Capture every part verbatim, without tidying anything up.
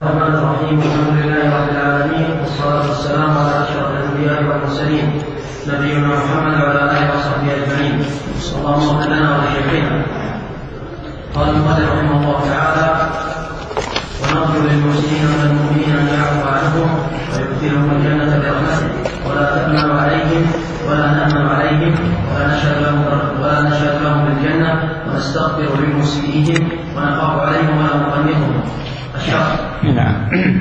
الرحمن الرحيم. الحمد لله رب العالمين، والصلاة والسلام على أشرف الأنبياء والمرسلين نبينا محمد وعلى آله وصحبه أجمعين. اللهم اغفر لنا ولشيخنا. قال المؤلف رحمه الله تعالى: ونرجو للمحسنين من المؤمنين أن يعفو عنهم ويدخلهم الجنة برحمته، ولا تأمن عليهم ولا نأمن عليهم ولا نشهد لهم ولا نشهد لهم بالجنة ونستغفر لمسيئهم ونخاف عليهم ولا نقنطهم. الشرح. نعم.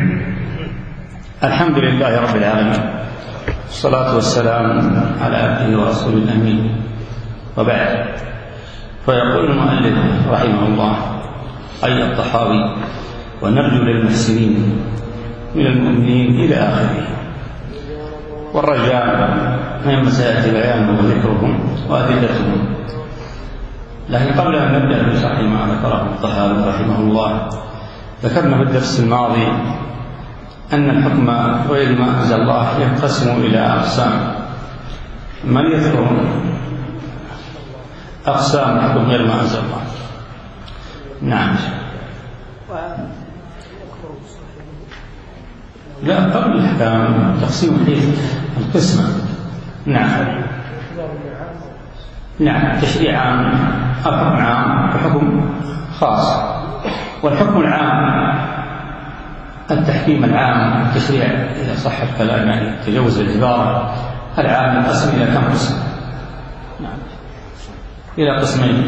الحمد لله رب العالمين، والصلاة والسلام على عبده ورسوله الأمين، وبعد. فيقول المؤلف رحمه الله أي الطحاوي: ونرجو للمحسنين من المؤمنين إلى آخره. والرجاء مما سيأتي بيانه وذكرهم وأدلتهم. لكن قبل أن نبدأ بشرح ما ذكره الطحاوي رحمه الله، ذكرنا في الدرس الماضي أن الحكم غير ما أنزل الله ينقسم إلى أقسام. من يذكر أقسام الحكم غير ما أنزل الله؟ نعم. لا، قبل الأحكام تقسيم حيث القسمة. نعم نعم تشريع عام، حكم عام وحكم خاص. والحكم العام التحكيم العام، التشريع إذا صح الكلام يعني تجوز العبارة، العام ينقسم إلى كم قسم؟ نعم، إلى قسمين.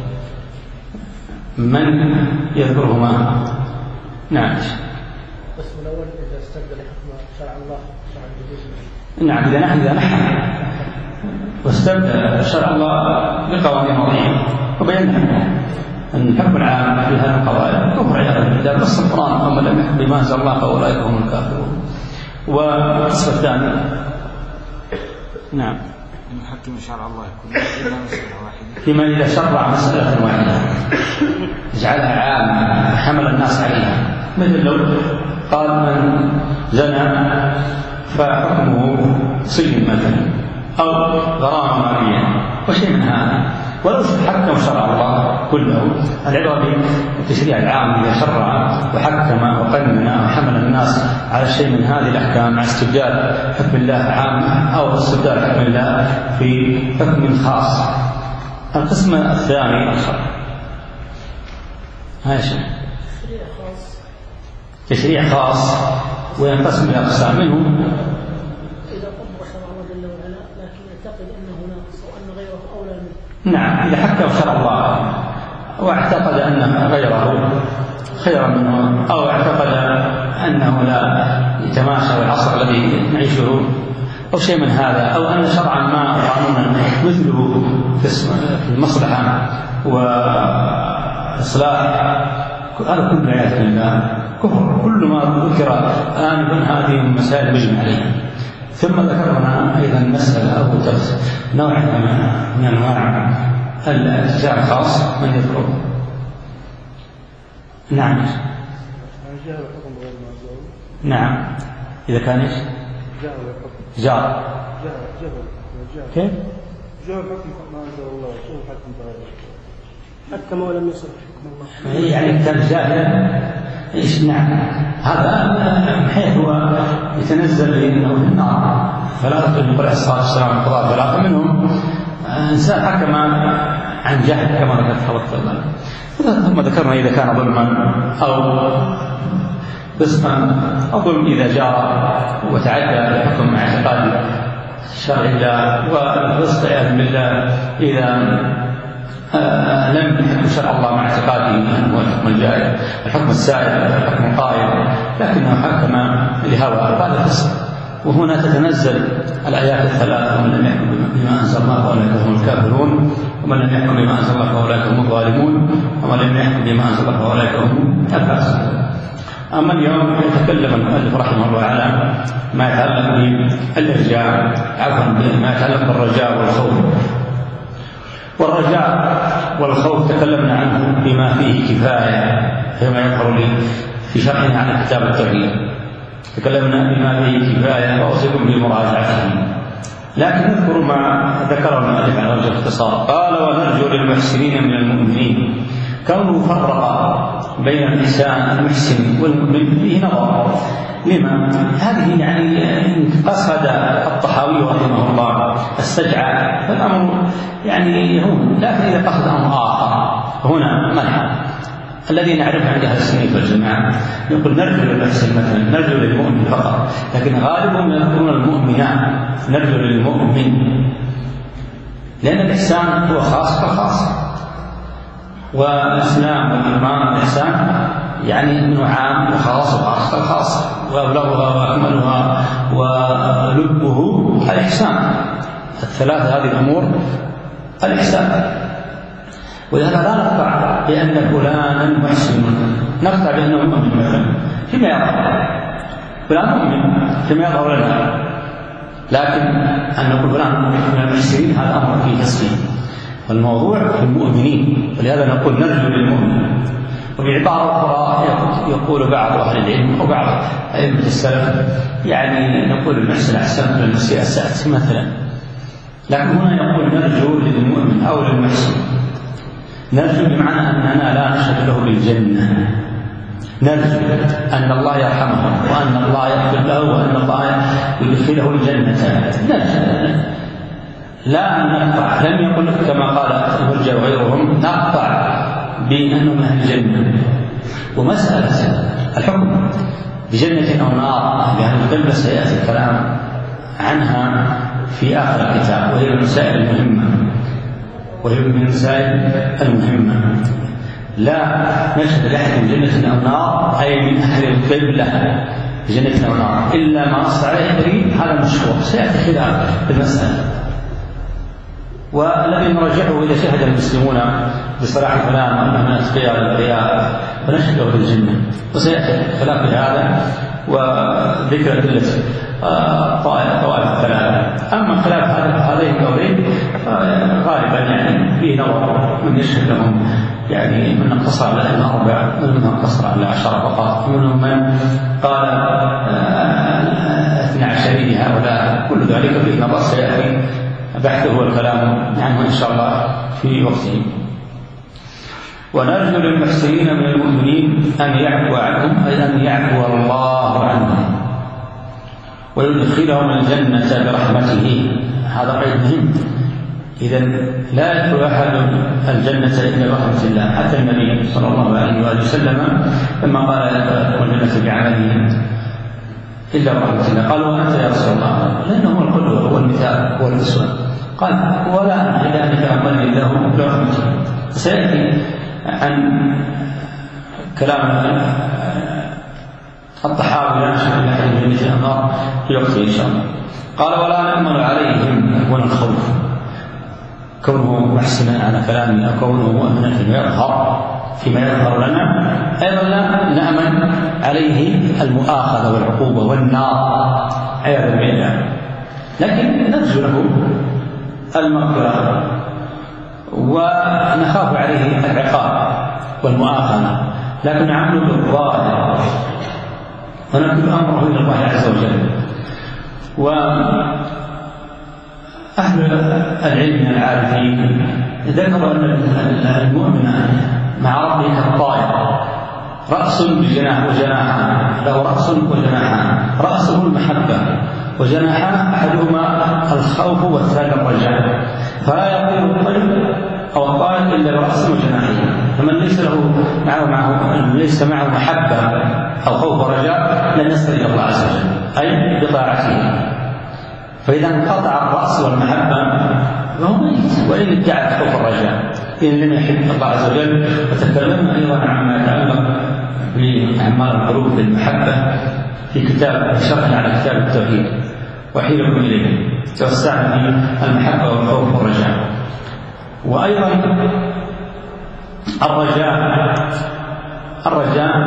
من يذكرهما؟ نعم. القسم الأول إذا استبدل حكم شرع الله شرع الجديد. نعم، إذا نحن إذا نحن واستبدل شرع الله بقوانين وضعية، وبينا أن الحكم العام في هذه القضايا كفر عياذا بالله، نص القرآن: ومن لم يحكم بما أنزل الله فأولئك هم الكافرون. والقسم الثاني نعم يحكم شرع الله يكون إلا مسألة واحدة، فيما إذا شرع مسألة واحدة جعلها عامة حمل الناس عليها، مثل لو قال من زنى فحكمه سجن مثلا أو غرامة مالية وشيء من هذا. ولو حكم شرع الله كله، العبرة بالتشريع العام إذا شرع وحكم وقنن وحمل الناس على شيء من هذه الأحكام مع استبدال حكم الله عام أو استبدال حكم الله في حكم خاص. القسم الثاني آخر هاي شيء تشريع خاص وينقسم إلى أقسام. منه إذا طبق شرع الله جل وعلا لكن يعتقد أنه ناقص وأن غيره أولى منه. نعم، إذا حكم شرع الله واعتقد أن غيره خيرا منه، أو اعتقد أنه لا يتماشى العصر الذي نعيشه أو شيء من هذا، أو أن شرعا ما قانونا مثله في المصلحة وإصلاح، هذا كله عياذا بالله كفر. كل ما ذكر آنفا هذه المسائل مجمع عليها. ثم ذكرنا أيضا مسألة أو نوع من أنواع الاتجاه الخاص. من يذكر؟ نعم. نعم، إذا كان إيش؟ جار. كيف؟ جار حكم ما أنزل الله، شو حكم بغيره؟ حكم ولم يصل حكم الله. يعني كان جاهلا. إيش؟ نعم، هذا حيث هو يتنزل بأنه في النار. ثلاثة من قرأ الصلاة والسلام القضاء ثلاثة منهم إنسان حكم عن جهل كما ذكرت حضرتك. ثم ذكرنا إذا كان ظلما أو قسما أو ظلم إذا جار وتعدى الحكم مع اعتقاد شرع الله، والفسق عياذا بالله إذا آه لم يحكم شرع الله مع اعتقاده أنه هو الحكم الجائز، الحكم السائد، الحكم القائم، لكنه حكم لهوى، هذا فسق. وهنا تتنزل الآيات الثلاثة: ومن لم يحكم بما أنزل الله فأولئك هم الكافرون، ومن لم يحكم بما أنزل الله فأولئك هم الظالمون، ومن لم يحكم بما أنزل الله فأولئك هم الفاسقون. أما اليوم يتكلم المؤلف رحمه الله على ما يتعلق بالإرجاء، عفوا ما يتعلق بالرجاء والخوف. والرجاء والخوف تكلمنا عنه بما فيه كفاية فيما يظهر لي في شرحنا عن كتاب التوحيد، تكلمنا بما فيه كفاية وأوصيكم بمراجعته. لكن نذكر ما ذكره المؤلف على وجه الاختصار. قال: ونرجو للمحسنين من المؤمنين. كونه فرق بين الإنسان المحسن والمؤمن فيه نظر، لما؟ هذه يعني قصد الطحاوي رحمه الله السجع، فالأمر يعني يهون. لكن إذا قصد أمر آخر هنا منع الذي نعرفه عند أهل السنة والجماعة، يقول نرجو للمحسن مثلا، نرجو للمؤمن فقط، لكن غالبهم يذكرون المؤمنان، نرجو للمؤمن، لأن الإحسان هو خاص كخاص، والإسلام والإيمان والإحسان يعني أنه عام وخاص وخاص كالخاص، وأبلغها وأكملها ولبه الإحسان. الثلاثة هذه الأمور الإحسان. ولهذا لا نقطع بأن فلانا محسن، نقطع بأنه مؤمن مثلا فيما يظهر، فلان مؤمن فيما يظهر لنا، لكن أن نقول فلان من المحسنين هذا أمر فيه تسليم، والموضوع في المؤمنين. ولهذا نقول نرجو للمؤمن. وبعبارة أخرى يقول بعض أهل العلم أو بعض أئمة السلف يعني نقول المحسن أحسن من المسيء أسأت مثلا، لكن هنا يقول نرجو للمؤمن أو للمحسن. نرجو بمعنى أننا لا نشهد له بالجنة، نرجو أن الله يرحمه وأن الله يغفر له وأن الله يدخله الجنة، نرجو، لا نقطع. لم يقل كما قال المرجئة وغيرهم نقطع بأنه من أهل الجنة. ومسألة الحكم بجنة أو نار بأهل القبلة سيأتي الكلام عنها في آخر الكتاب، وهي المسائل المهمة، وهي من المسائل المهمة. لا نشهد لأحد من جنة أو نار أي من أهل القبلة بجنة أو نار إلا ما نص عليه الدليل، هذا مشروع سيأتي خلاف المسألة. والذي نرجعه إذا شهد المسلمون بصلاح فلان وأنه من أتقياء الأبرياء فنشهده في الجنة، وسيأتي خلاف هذا وذكر أدلة طوائف الثلاثة. أما خلاف هذين القولين غالبا يعني فيه نظر من يشهد لهم، يعني من اقتصر على الأئمة أربعة، ومنهم اقتصر على عشرة فقط، ومنهم من قال اثنى عشرين هؤلاء. كل ذلك فيه نظر سيأتي بحثه والكلام عنه إن شاء الله في وقته. ونرجو للمحسنين من المؤمنين أن يعفو عنهم، أي أن يعفو الله عنهم ويدخلهم الجنة برحمته. هذا قيد مهم. إذن لا يدخل أحد الجنة إلا برحمة الله. حتى النبي صلى الله عليه وآله وسلم لما قال يدخل الجنة بعمله إلا برحمة الله، قالوا وأنت يا رسول الله؟ لأنه هو القدوة هو المثال هو الأسوة. قال ولا إلا أن يتأمل الله برحمته. سيأتي عن كلام الطحاوي لا نشهد إلا أحد من جنة النار في وقته إن شاء الله. قال ولا نأمل عليهم هو الخوف، كونه محسنا على كلامه أو كونه مؤمنا فيما يظهر فيما يظهر لنا. أيضا لا نأمن عليه المؤاخذة والعقوبة والنار عياذا بالله، لكن نرجو له المغفرة ونخاف عليه العقاب والمؤاخذة، لكن نعمل بالظاهر ونكتب أمره إلى الله عز وجل. وأهل العلم من العارفين ذكروا أن المؤمن مع ربه كالطائر، رأس بجناح وجناحان، له رأس وجناحان، رأسه المحبة وجناحان أحدهما الخوف والثاني الرجاء، فلا يطير الطير أو الطائر إلا برأس وجناحين. فمن ليس له معه, معه ليس معه محبة أو خوف ورجاء لن يصل إلى الله عز وجل أي بطاعته. فإذا انقطع الرأس والمحبة فهو ميت، وإن ادعى خوف الرجاء إن لم يحب الله عز وجل. وتكلمنا أيضا عما يتعلق بأعمال القلوب بالمحبة في كتاب شرح على كتاب التوحيد وحيلكم إليه، توسعنا في المحبة والخوف والرجاء. وأيضا الرجاء الرجاء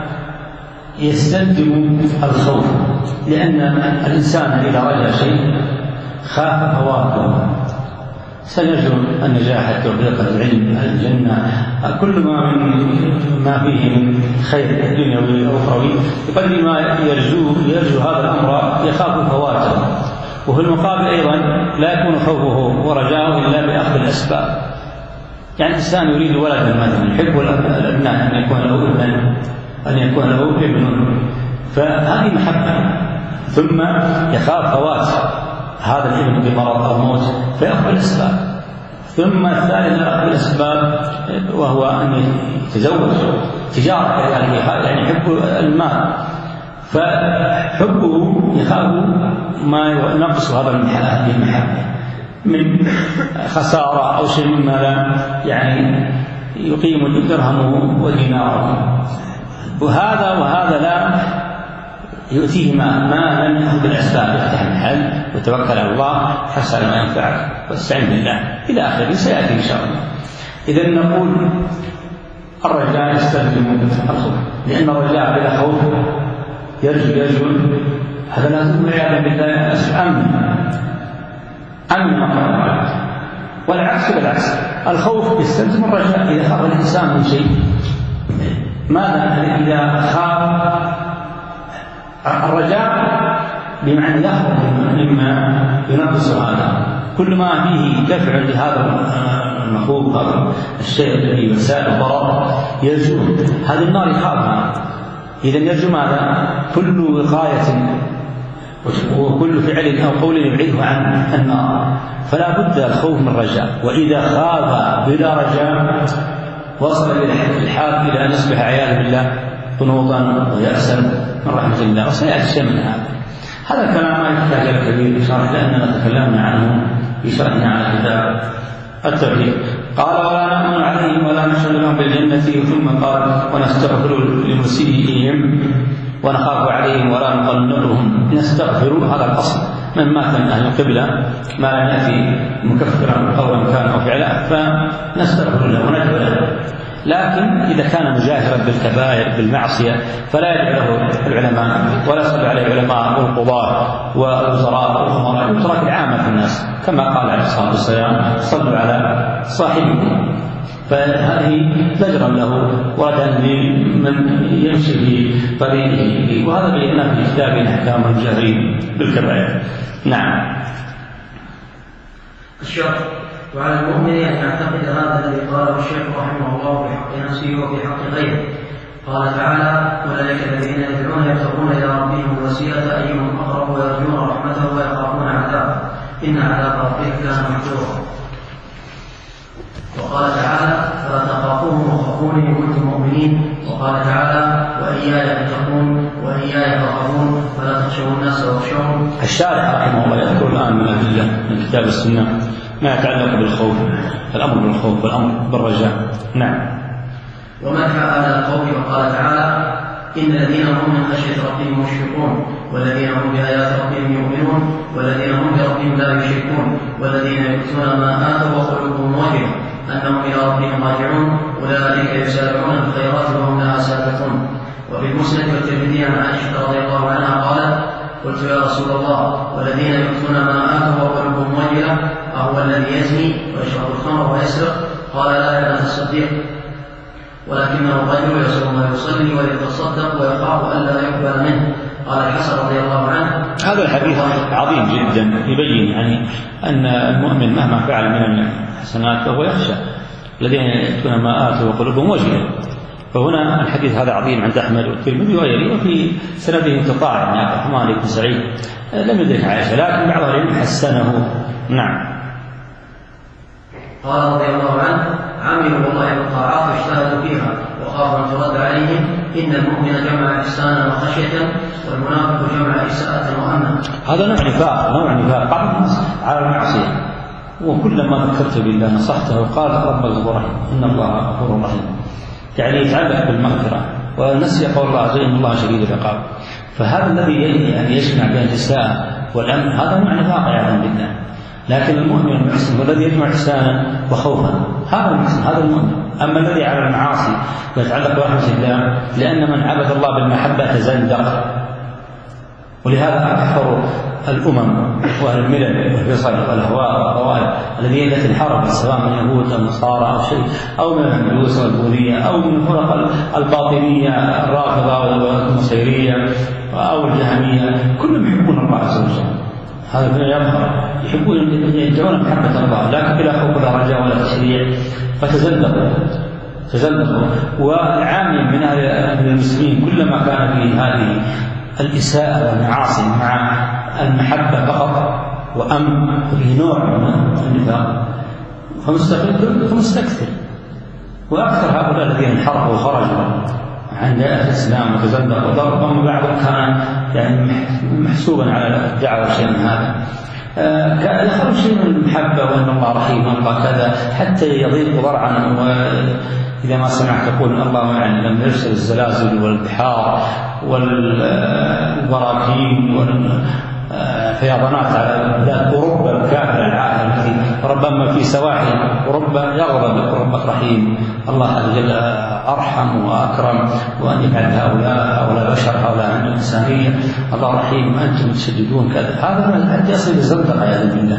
يستلزم الخوف، لأن الإنسان إذا رجا شيء خاف فواته، سنرجو النجاح التوفيق العلم الجنة كل ما من ما فيه من خير دنيوي أو أخروي، بقدر ما يرجو يرجو هذا الأمر يخاف فواته. وفي المقابل أيضا لا يكون خوفه ورجاؤه إلا بأخذ الأسباب. يعني الإنسان يريد ولدا مثلا، يحب الأبناء أن يكون له ابن أن يكون له ابن فهذه محبة. ثم يخاف فوات هذا الابن بمرض أو موت فيأخذ الأسباب. ثم الثالث يأخذ الأسباب وهو أن يتزوج تجارة يعني يحب المال، فحبه يخاف ما ينقص هذا المحبة من خسارة أو شيء مما لا يعني يقيم درهمه وديناره. وهذا وهذا لا يؤتيه ما, ما لم يأخذ بالأسباب، يفتح المحل وتوكل على الله حسن ما ينفعك واستعن بالله إلى آخره سيأتي إن شاء الله. إذا نقول الرجاء يستلزم الخوف، لأن الرجاء بلا خوف يرجو يرجو هذا لازم والعياذ بالله أمن أمن مقام، والعكس بالعكس الخوف يستلزم الرجاء. إذا خاف الإنسان من شيء ماذا؟ إذا خاف الرجاء بمعنى يخرج مما ينقص هذا، كل ما فيه دفع لهذا المخوف هذا الشيء الذي يساء الضرر يرجو هذه النار يخافها. إذا يرجو ماذا؟ كل وقاية وكل فعل أو قول يبعده عن النار، فلا بد الخوف من رجاء. وإذا خاف بلا رجاء وصل الحال إلى أن يصبح عياذ بالله قنوطا ويأسا من رحمة الله، وسيأتي شيء من هذا. هذا الكلام ما يحتاج إلى كبير شرح لأننا تكلمنا عنه في شرحنا على كتاب التوحيد. قال ولا نأمن عليهم ولا نشهد لهم بالجنة، ثم قال ونستغفر لمسيئهم ونخاف عليهم ولا نقنطهم. نستغفر هذا الأصل، من مات من أهل القبلة ما لم يأتي مكفرا قولا كان أو فعلا فنستغفر له ونجب له. لكن إذا كان مجاهرا بالكبائر بالمعصية فلا يدعو العلماء ولا يصلي عليه العلماء والقضاة والوزراء والأمراء، يترك العامة في الناس كما قال عليه الصلاة والسلام صلوا على صاحبكم. فهذه زجرا له وردا لمن يمشي في طريقه، وهذا بيناه في كتاب أحكام الجاهرين بالكبائر. نعم. الشرط وعلى المؤمن أن يعتقد هذا الذي قاله الشيخ رحمه الله في حق نفسه وفي حق غيره. قال تعالى أولئك الذين يدعون يبتغون إلى ربهم الوسيلة أيهم أقرب ويرجون رحمته ويخافون عذابه إن عذاب ربك كان محذورا. وقال تعالى فلا تخافوهم وخافوني إن كنتم مؤمنين. وقال تعالى وإياي تتقون وإياي تخافون فلا تخشوا الناس واخشون. الشارح رحمه الله يذكر الآن من الأدلة من كتاب السنة ما يتعلق بالخوف، الأمر بالخوف والأمر بالرجاء. نعم. ومدح أهل الخوف وقال تعالى إن الذين هم من خشية ربهم مشفقون والذين هم بآيات ربهم يؤمنون والذين هم بربهم لا يشركون والذين يؤتون ما آتوا وقلوبهم وجلة أنهم إلى ربهم راجعون أولئك يسارعون الخيرات وهم لها سابقون. وفي المسند والترمذي عن عائشة رضي الله عنها قالت قلت يا رسول الله والذين يؤتون ما آتوا وقلوبهم وجلة أهو الذي يزني ويشرب الخمر ويسرق؟ قال لا يا بنت الصديق ولكنه رجل يصوم ويصلي ويتصدق ويخاف ألا يقبل منه. قال الحسن رضي الله عنه هذا الحديث عظيم جدا يبين يعني أن المؤمن مهما فعل من الحسنات فهو يخشى الذين يأتون ما آتوا وقلوبهم وجلة. فهنا الحديث هذا عظيم عند أحمد والترمذي وغيره، وفي سنده انقطاع يعني عبد الرحمن بن سعيد لم يدرك عائشة لكن بعض العلم حسنه. نعم. قال رضي الله عنه عملوا والله بالطاعات واجتهدوا فيها وخافوا أن ترد عليهم إن المؤمن جمع إحسانا وخشية والمنافق جمع إساءة وأمنا. هذا نوع نفاق نوع نفاق بعض الناس على المعصية وكلما ذكرت بالله نصحته وقال رب الغفور رحيم إن الله غفور رحيم، يعني يتعلق بالمغفرة ونسي قول الله عز وجل إن الله شديد العقاب. فهذا الذي يعني يجمع بين الإساءة والأمن هذا نوع نفاق عياذا بالله. لكن المؤمن المحسن هو الذي يجمع إحسانا وخوفا، هذا المحسن هذا المؤمن. أما الذي على المعاصي ويتعلق برحمة الله لأن من عبد الله بالمحبة تزندق. ولهذا أكثر الأمم وأهل الملل والفصل والأهواء والروائب الذين التي انحرفت سواء من اليهود أو النصارى أو شيء أو من المجوس والبوذية أو من الفرق الباطنية الرافضة والنصيرية أو الجهمية كلهم يحبون الله عز وجل. هذا من يظهر يحبون يدعون محبة الله لكن بلا خوف ولا رجاء ولا تشريع فتزندقوا تزندقوا. والعامل من أهل المسلمين كلما كان في هذه الإساءة والمعاصي مع المحبة فقط وأم في نوع من النفاق فمستقل فمستكثر. وأكثر هؤلاء الذين انحرفوا وخرجوا عن دائرة الإسلام وتزندقوا وضربهم بعضهم كان يعني محسوبا على الدعوة شيء من هذا آه يخرج شيء من المحبة وأن الله رحيم وأن الله كذا حتى يضيق ضرعا. وإذا ما سمعت تقول الله يعني لم يرسل الزلازل والبحار والبراكين والفيضانات على بلاد أوروبا الكافرة العالم التي ربما في سواحل أوروبا يغضب ربك رحيم. الله عز وجل أرحم وأكرم وأن يفعل هؤلاء هؤلاء بشر هؤلاء عندهم إنسانية. الله رحيم وأنتم تشددون كذا. هذا حتى يصل الزندقة عياذا بالله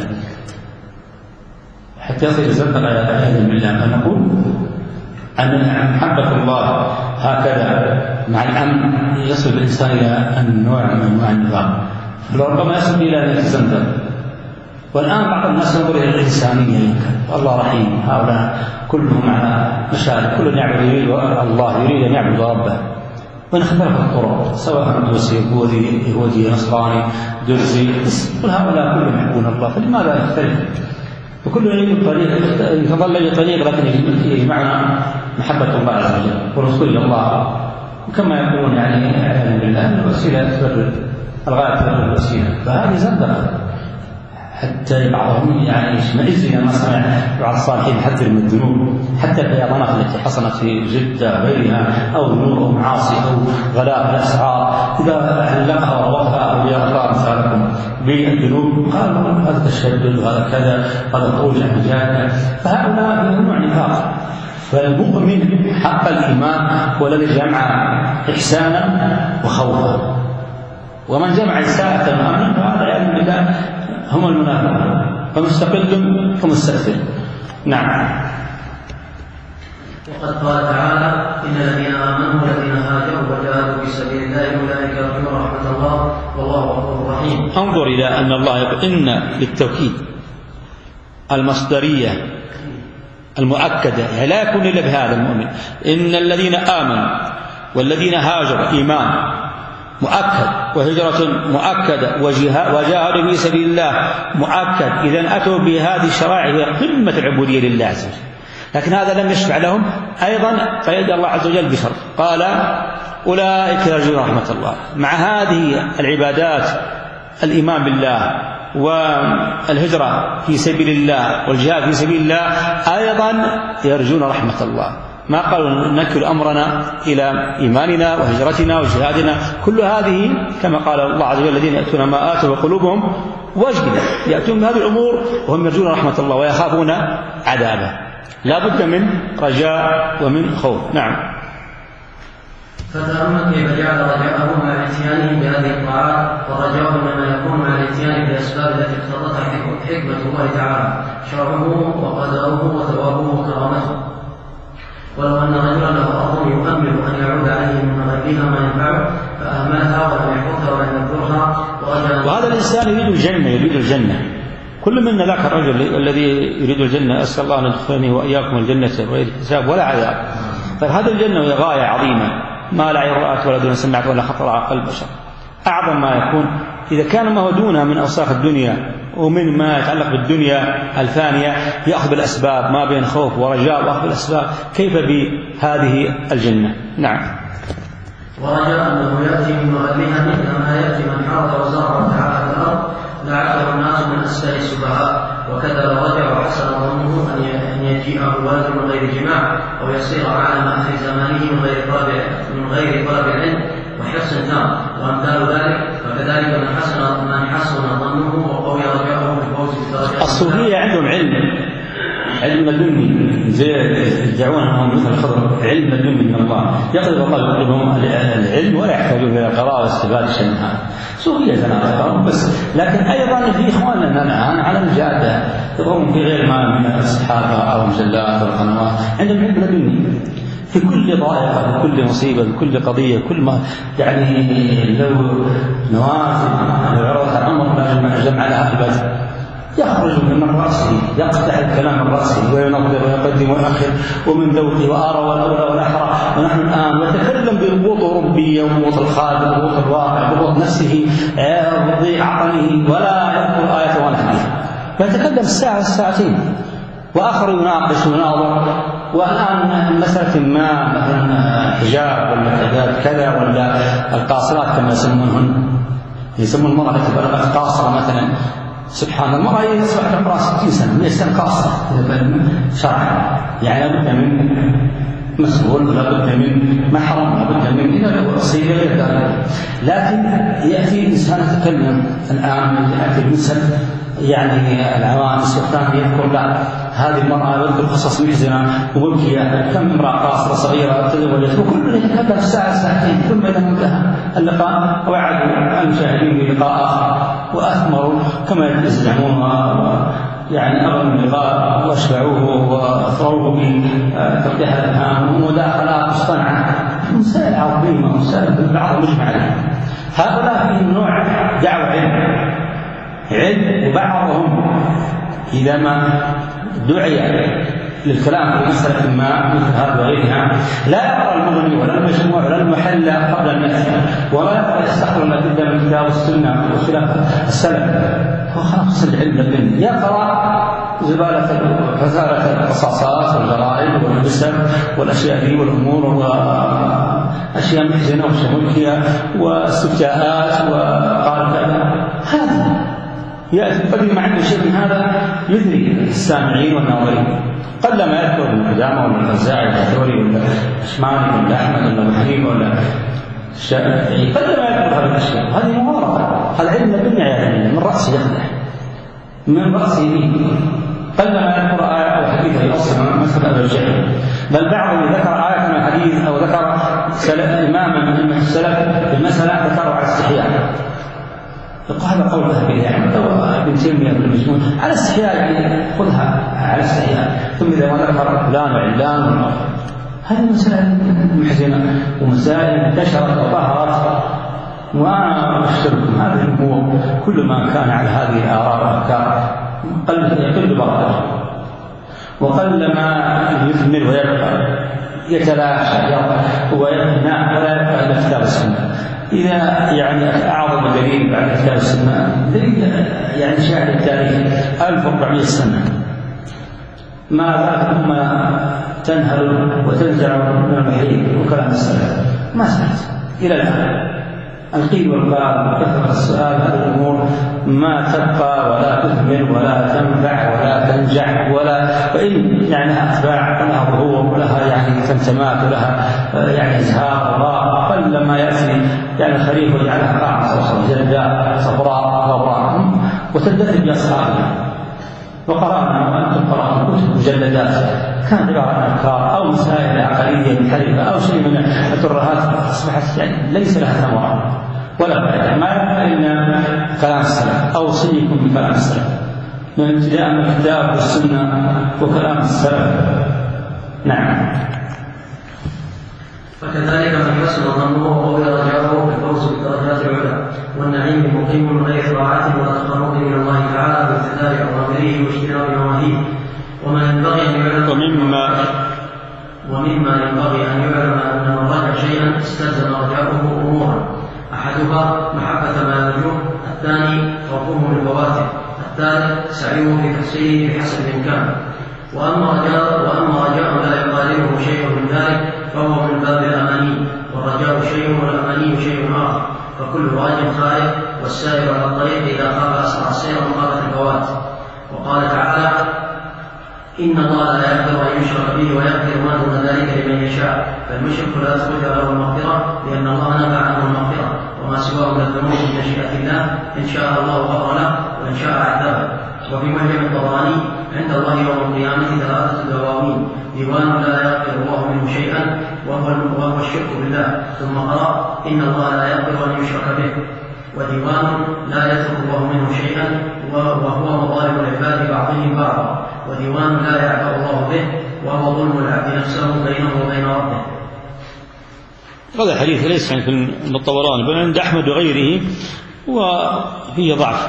حتى يصل الزندقة عياذا بالله. فنقول أن محبة الله هكذا مع الأمن يصل الإنسان إلى النوع من أنواع النفاق ربما يصل إلى أن يتزندق. والآن بعض الناس ينظر إلى الإنسانية يمكن الله رحيم هؤلاء كلهم على مشاهد كل يعبد يريد الله يريد أن يعبد ربه وإن اختلفت الطرق سواء هندوسي يهودي يهودي نصراني درزي كل هؤلاء كلهم يحبون الله فلماذا يختلف؟ وكل يريد طريق يتظل طريق لكن يجمعنا محبة الله عز وجل ورسول الله. وكما يقولون يعني أعلم بالله الوسيلة تبرر الغاية تبرر الوسيلة. فهذه زندقة حتى بعضهم يعني يشمئز إذا ما سمع بعض الصالحين يحذر من الذنوب حتى الفيضانات التي حصلت في جدة وغيرها أو ذنوب أو معاصي أو غلاء الأسعار إذا علقها وروقها أولياء الله أمثالكم بالذنوب قالوا هذا تشدد وهذا كذا هذا خروج عن الجاهل. فهؤلاء نوع نفاق. فالمؤمن حق الإيمان هو الذي جمع إحسانا وخوفا ومن جمع إساءة وأمنا فهذا يعني بالله هم المنافقون فمستقل ومستكثر. نعم. وقد قال تعالى إن الذين آمنوا والذين هاجروا وجاهدوا في سبيل الله أولئك يرجون رحمة الله والله غفور رحيم. انظر إلى أن الله يقول إن للتوكيد المصدرية المؤكدة يعني لا يكون إلا بهذا المؤمن. إن الذين آمنوا والذين هاجروا إيمان مؤكد وهجرة مؤكدة وجاهدوا في سبيل الله مؤكد. إذن أتوا بهذه الشرائع هي قمة العبودية لله عز وجل. لكن هذا لم يشفع لهم أيضا قيد الله عز وجل بشرط قال أولئك يرجون رحمة الله. مع هذه العبادات الإيمان بالله والهجرة في سبيل الله والجهاد في سبيل الله أيضا يرجون رحمة الله. ما قالوا نكل أمرنا إلى إيماننا وهجرتنا وجهادنا كل هذه كما قال الله عز وجل الذين يأتون ما آتوا وقلوبهم وجلة يأتون بهذه الأمور وهم يرجون رحمة الله ويخافون عذابه. لا بد من رجاء ومن خوف. نعم. فتأمل كيف جعل رجاءه مع اتيانه بهذه الطاعات والرجاء إنما يكون مع الاتيان بالأسباب التي اقتضتها حكمة الله تعالى شرعه وقدره وثوابه وكرامته. ولو أن رجلا له أرض يؤمل أن يعود عليه من غيرها ما ينفعه فأهملها ولم يحفظها ولم يذكرها. وهذا الإنسان يريد الجنة يريد الجنة. كل منا ذاك الرجل الذي يريد الجنة أسأل الله أن يدخلني وإياكم الجنة بغير حساب ولا عذاب. فهذه الجنة وهي غاية عظيمة ما لا عين رأت ولا دون سمعت ولا خطر على قلب بشر. أعظم ما يكون إذا كان ما هو دونها من أوساخ الدنيا ومن ما يتعلق بالدنيا الفانية يأخذ بالأسباب ما بين خوف ورجاء وأخذ بالأسباب كيف بهذه الجنة. نعم. ورجاء أنه يأتي من مغلها مثل ما يأتي من حرث وزرع تعالى في الأرض لعله الناس من أسفل السفهاء. وكذا لو رجع وحسن ظنه أن يجيئه الولد من غير جماع أو يصير عالم آخر زمانه من غير طلب من غير طلب العلم وحرص تام وأمثال ذلك. فكذلك من حسن من حسن ظنه وقوي رجاءه بالفوز بالدرجات. الصوفية عندهم علم علم لدني زي يدعون أنهم مثل الخضر علم لدني من الله يقدر الله يقلبهم العلم ولا يحتاجون إلى قراءة واستفادة شيء من هذا. صوفية زنادقة بس. لكن أيضا في إخواننا الآن على الجادة يظهرون في غير ما من الصحافة أو المجلات أو القنوات عندهم علم لدني في كل ضائقة في كل مصيبة في كل قضية كل ما يعني لو نوازل لو عرضت الأمر لا جمع لها البدء يخرج من رأسه يقطع الكلام من رأسه وينظر ويقدم ويؤخر ومن ذوقه وآرى والأولى والأحرى. ونحن الآن نتكلم بربوط أوروبية وبربوط الخارج وبربوط الواقع وبربوط بغض نفسه بضيق عقله ولا يذكر آية ولا حديث، فيتكلم الساعة والساعتين، وآخر يناقش ويناظر. والآن مسألة ما مثلا حجاب ولا كذا ولا القاصرات كما يسمونهن، يسمون المرأة التي بلغت قاصرة مثلا، سبحان الله، المرأة إذا أصبحت عمرها ستين سنة مئة سنة قاصرة شرعا، يعني لابد من مسؤول، لابد من محرم، لابد من إلى وصية غير ذلك. لكن يأتي إنسان يتكلم الآن يأتي المسلم يعني العوامس والثاني يذكر لا هذه المرأة يذكر قصص محزنة ومبكية، كم امرأة قاصرة صغيرة تزوجت، وكل يتكلم ساعة ساعتين، ثم إذا انتهى اللقاء وعدوا المشاهدين بلقاء آخر وأثمروا كما يزعمون، يعني أغنوا اللقاء واشبعوه وأثروه بتفتيح الأفهام ومداخلات مصطنعة، مسائل عظيمة ومسائل بالبعض مجمع عليها. هؤلاء فيهم نوع دعوة علم علم وبعضهم إذا ما دعي للكلام في مسألة ما مثل هذا وغيرها لا يقرأ المغني ولا المجموع ولا المحلى قبل أن يأتي، ولا يقرأ يستحضر الأدلة من الكتاب والسنة وخلاف السلف، هو خلاص العلم لدنه، يقرأ زبالة فزالة القصاصات والجرائد والنسب والأشياء دي والأمور وأشياء محزنة وشمولية واستفتاءات وقال كذا، هذا يأتي قد ما عنده شيء من هذا يدري السامعين والناظرين. قل ما يذكر ابن قدامة ولا الخزاعي ولا الثوري ولا الشمالي ولا أحمد ولا أبو حنيفة ولا الشافعي، قل ما يذكر هذه الأشياء، هذه مغالطة، هذا علم لدنيا يعني من رأسه يخدع من رأسه، قل ما يذكر آية أو حديث يؤصل مثل أبو الجهل، بل بعضهم ذكر آية من الحديث أو ذكر إماما من أئمة السلف في المسألة ذكروا على استحياء، هذا قول ذهبي يعني ابن تيمية بالمجموع على استحياء، يعني خذها على استحياء، ثم إذا ما ذكر فلان وعلان، هذه مسائل محزنة ومسائل انتشرت وظهرت، وأنا أشتركم هذه الأمور كل ما كان على هذه الآراء والأفكار قل يقل بركته، وقل ما يثمر ويبقى يتلاشى ويبنى ولا يبقى إلا كتاب السنة. إذا يعني أعظم دليل بعد كتاب السنة دليل يعني شاهد التاريخ ألف وأربعمائة سنة ما زالت الأمة تنهل وتنزع من المحيط وكلام السلف ما زالت إلى الآن، القيل والقال وكثرة السؤال، هذه الأمور ما تبقى ولا تثمر ولا تنفع ولا تنجح ولا، وإن يعني لها أتباع ولها ظهور ولها يعني تمتمات ولها يعني إزهار وراء، قل ما يأتي يعني خريف ويجعلها قاعة صفراء جلداء صفراء غبراء وتدثر بأصحابها. وقرأنا وأنتم قرأتم كتب مجلدات كانت عبارة عن أفكار أو مسائل عقلية منحرفة أو شيء من الترهات، أصبحت يعني ليس لها ثمرة ولا فائدة، ما يبقى إلا كلام السلف. أوصيكم بكلام السلف من ابتداء من الكتاب والسنة وكلام السلف. نعم. فكذلك من حسن ظنه أو رجاؤه بالفوز بالدرجات العلى والنعيم المقيم من غير طاعة ولا تقرب من الله تعالى بامتثال أوامره واجتناب نواهيه. وما ينبغي أن يعلم ومما ومما ينبغي أن يعلم أن من رجع شيئا استلزم رجاؤه أمورا، أحدها محبة ما يرجوه، الثاني خوفه من فواته، الثالث سعيه في تحصيله بحسب الإمكان. وأما رجاء وأما رجاء لا يقاربه شيء من ذلك فهو من باب الأماني، والرجاء شيء والأماني شيء آخر، فكل راج خائف والسائر على الطريق إذا خاف أسرع السير وخاف الفوات. وقال تعالى: إن الله لا يغفر أن يشرك به ويغفر ما دون ذلك لمن يشاء، فالمشرك لا تخرج له المغفرة لأن الله نفى عنه المغفرة، وما سواه من الذنوب من مشيئة الله إن شاء الله غفر له وإن شاء عذبه. وفي معجم الطبراني: عند الله يوم القيامة ثلاثة دواوين، ديوان لا يغفر الله منه شيئا وهو, وهو الشرك بالله، ثم قرأ: إن الله لا يغفر أن يشرك به، وديوان لا يترك الله منه شيئا وهو مظالم العباد بعضهم بعضا، وديوان لا يعبأ الله به وهو ظلم العبد نفسه بينه وبين ربه. هذا الحديث ليس عند الطبراني بل عند أحمد وغيره وفيه ضعف،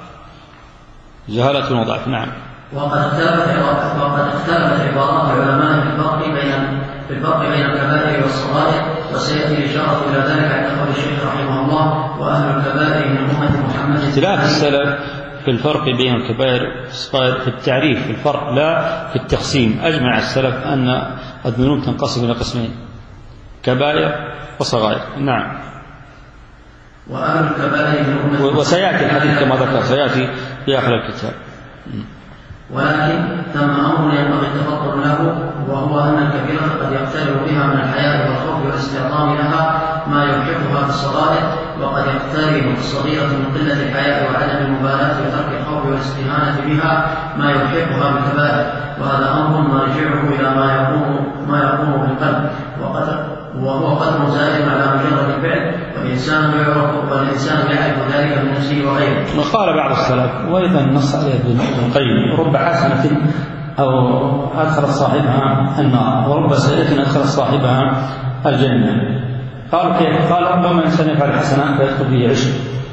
جهالة وضعف. نعم. وقد اختلفت وقد اختلفت عبارات العلماء في الفرق بين في الفرق بين الكبائر والصغائر وسيأتي الإشارة إلى ذلك عند قول الشيخ رحمه الله: وأهل الكبائر من أمة محمد. اختلاف السلف في الفرق بين الكبائر والصغائر في التعريف، في الفرق لا في التقسيم. أجمع السلف أن الذنوب تنقسم إلى قسمين: كبائر وصغائر. نعم. وأهل الكبائر من أمة، وسيأتي الحديث كما ذكر، سيأتي في آخر الكتاب. ولكن ثم أمر ينبغي التفطن له، وهو أن الكبيرة قد يقترب بها من الحياء والخوف والاستعظام لها ما يلحقها بالصغائر، وقد يقترب الصغيرة من قلة الحياء وعدم المبالاة وترك الخوف والاستهانة بها ما يلحقها بالكبائر، وهذا أمر مرجعه إلى ما يقوم ما يقوم بالقلب، وقد وهو قدر زائد على مجرد الفعل، والإنسان يعرف والإنسان يعرف ذلك من نفسه وغيره. وقال بعض السلف، وإذا نص عليه ابن القيم: رب حسنة أو أدخل صاحبها النار، ورب سيئة أدخل صاحبها الجنة. قال كيف؟ قال: ربما الإنسان يفعل حسنات فيدخل به عشق،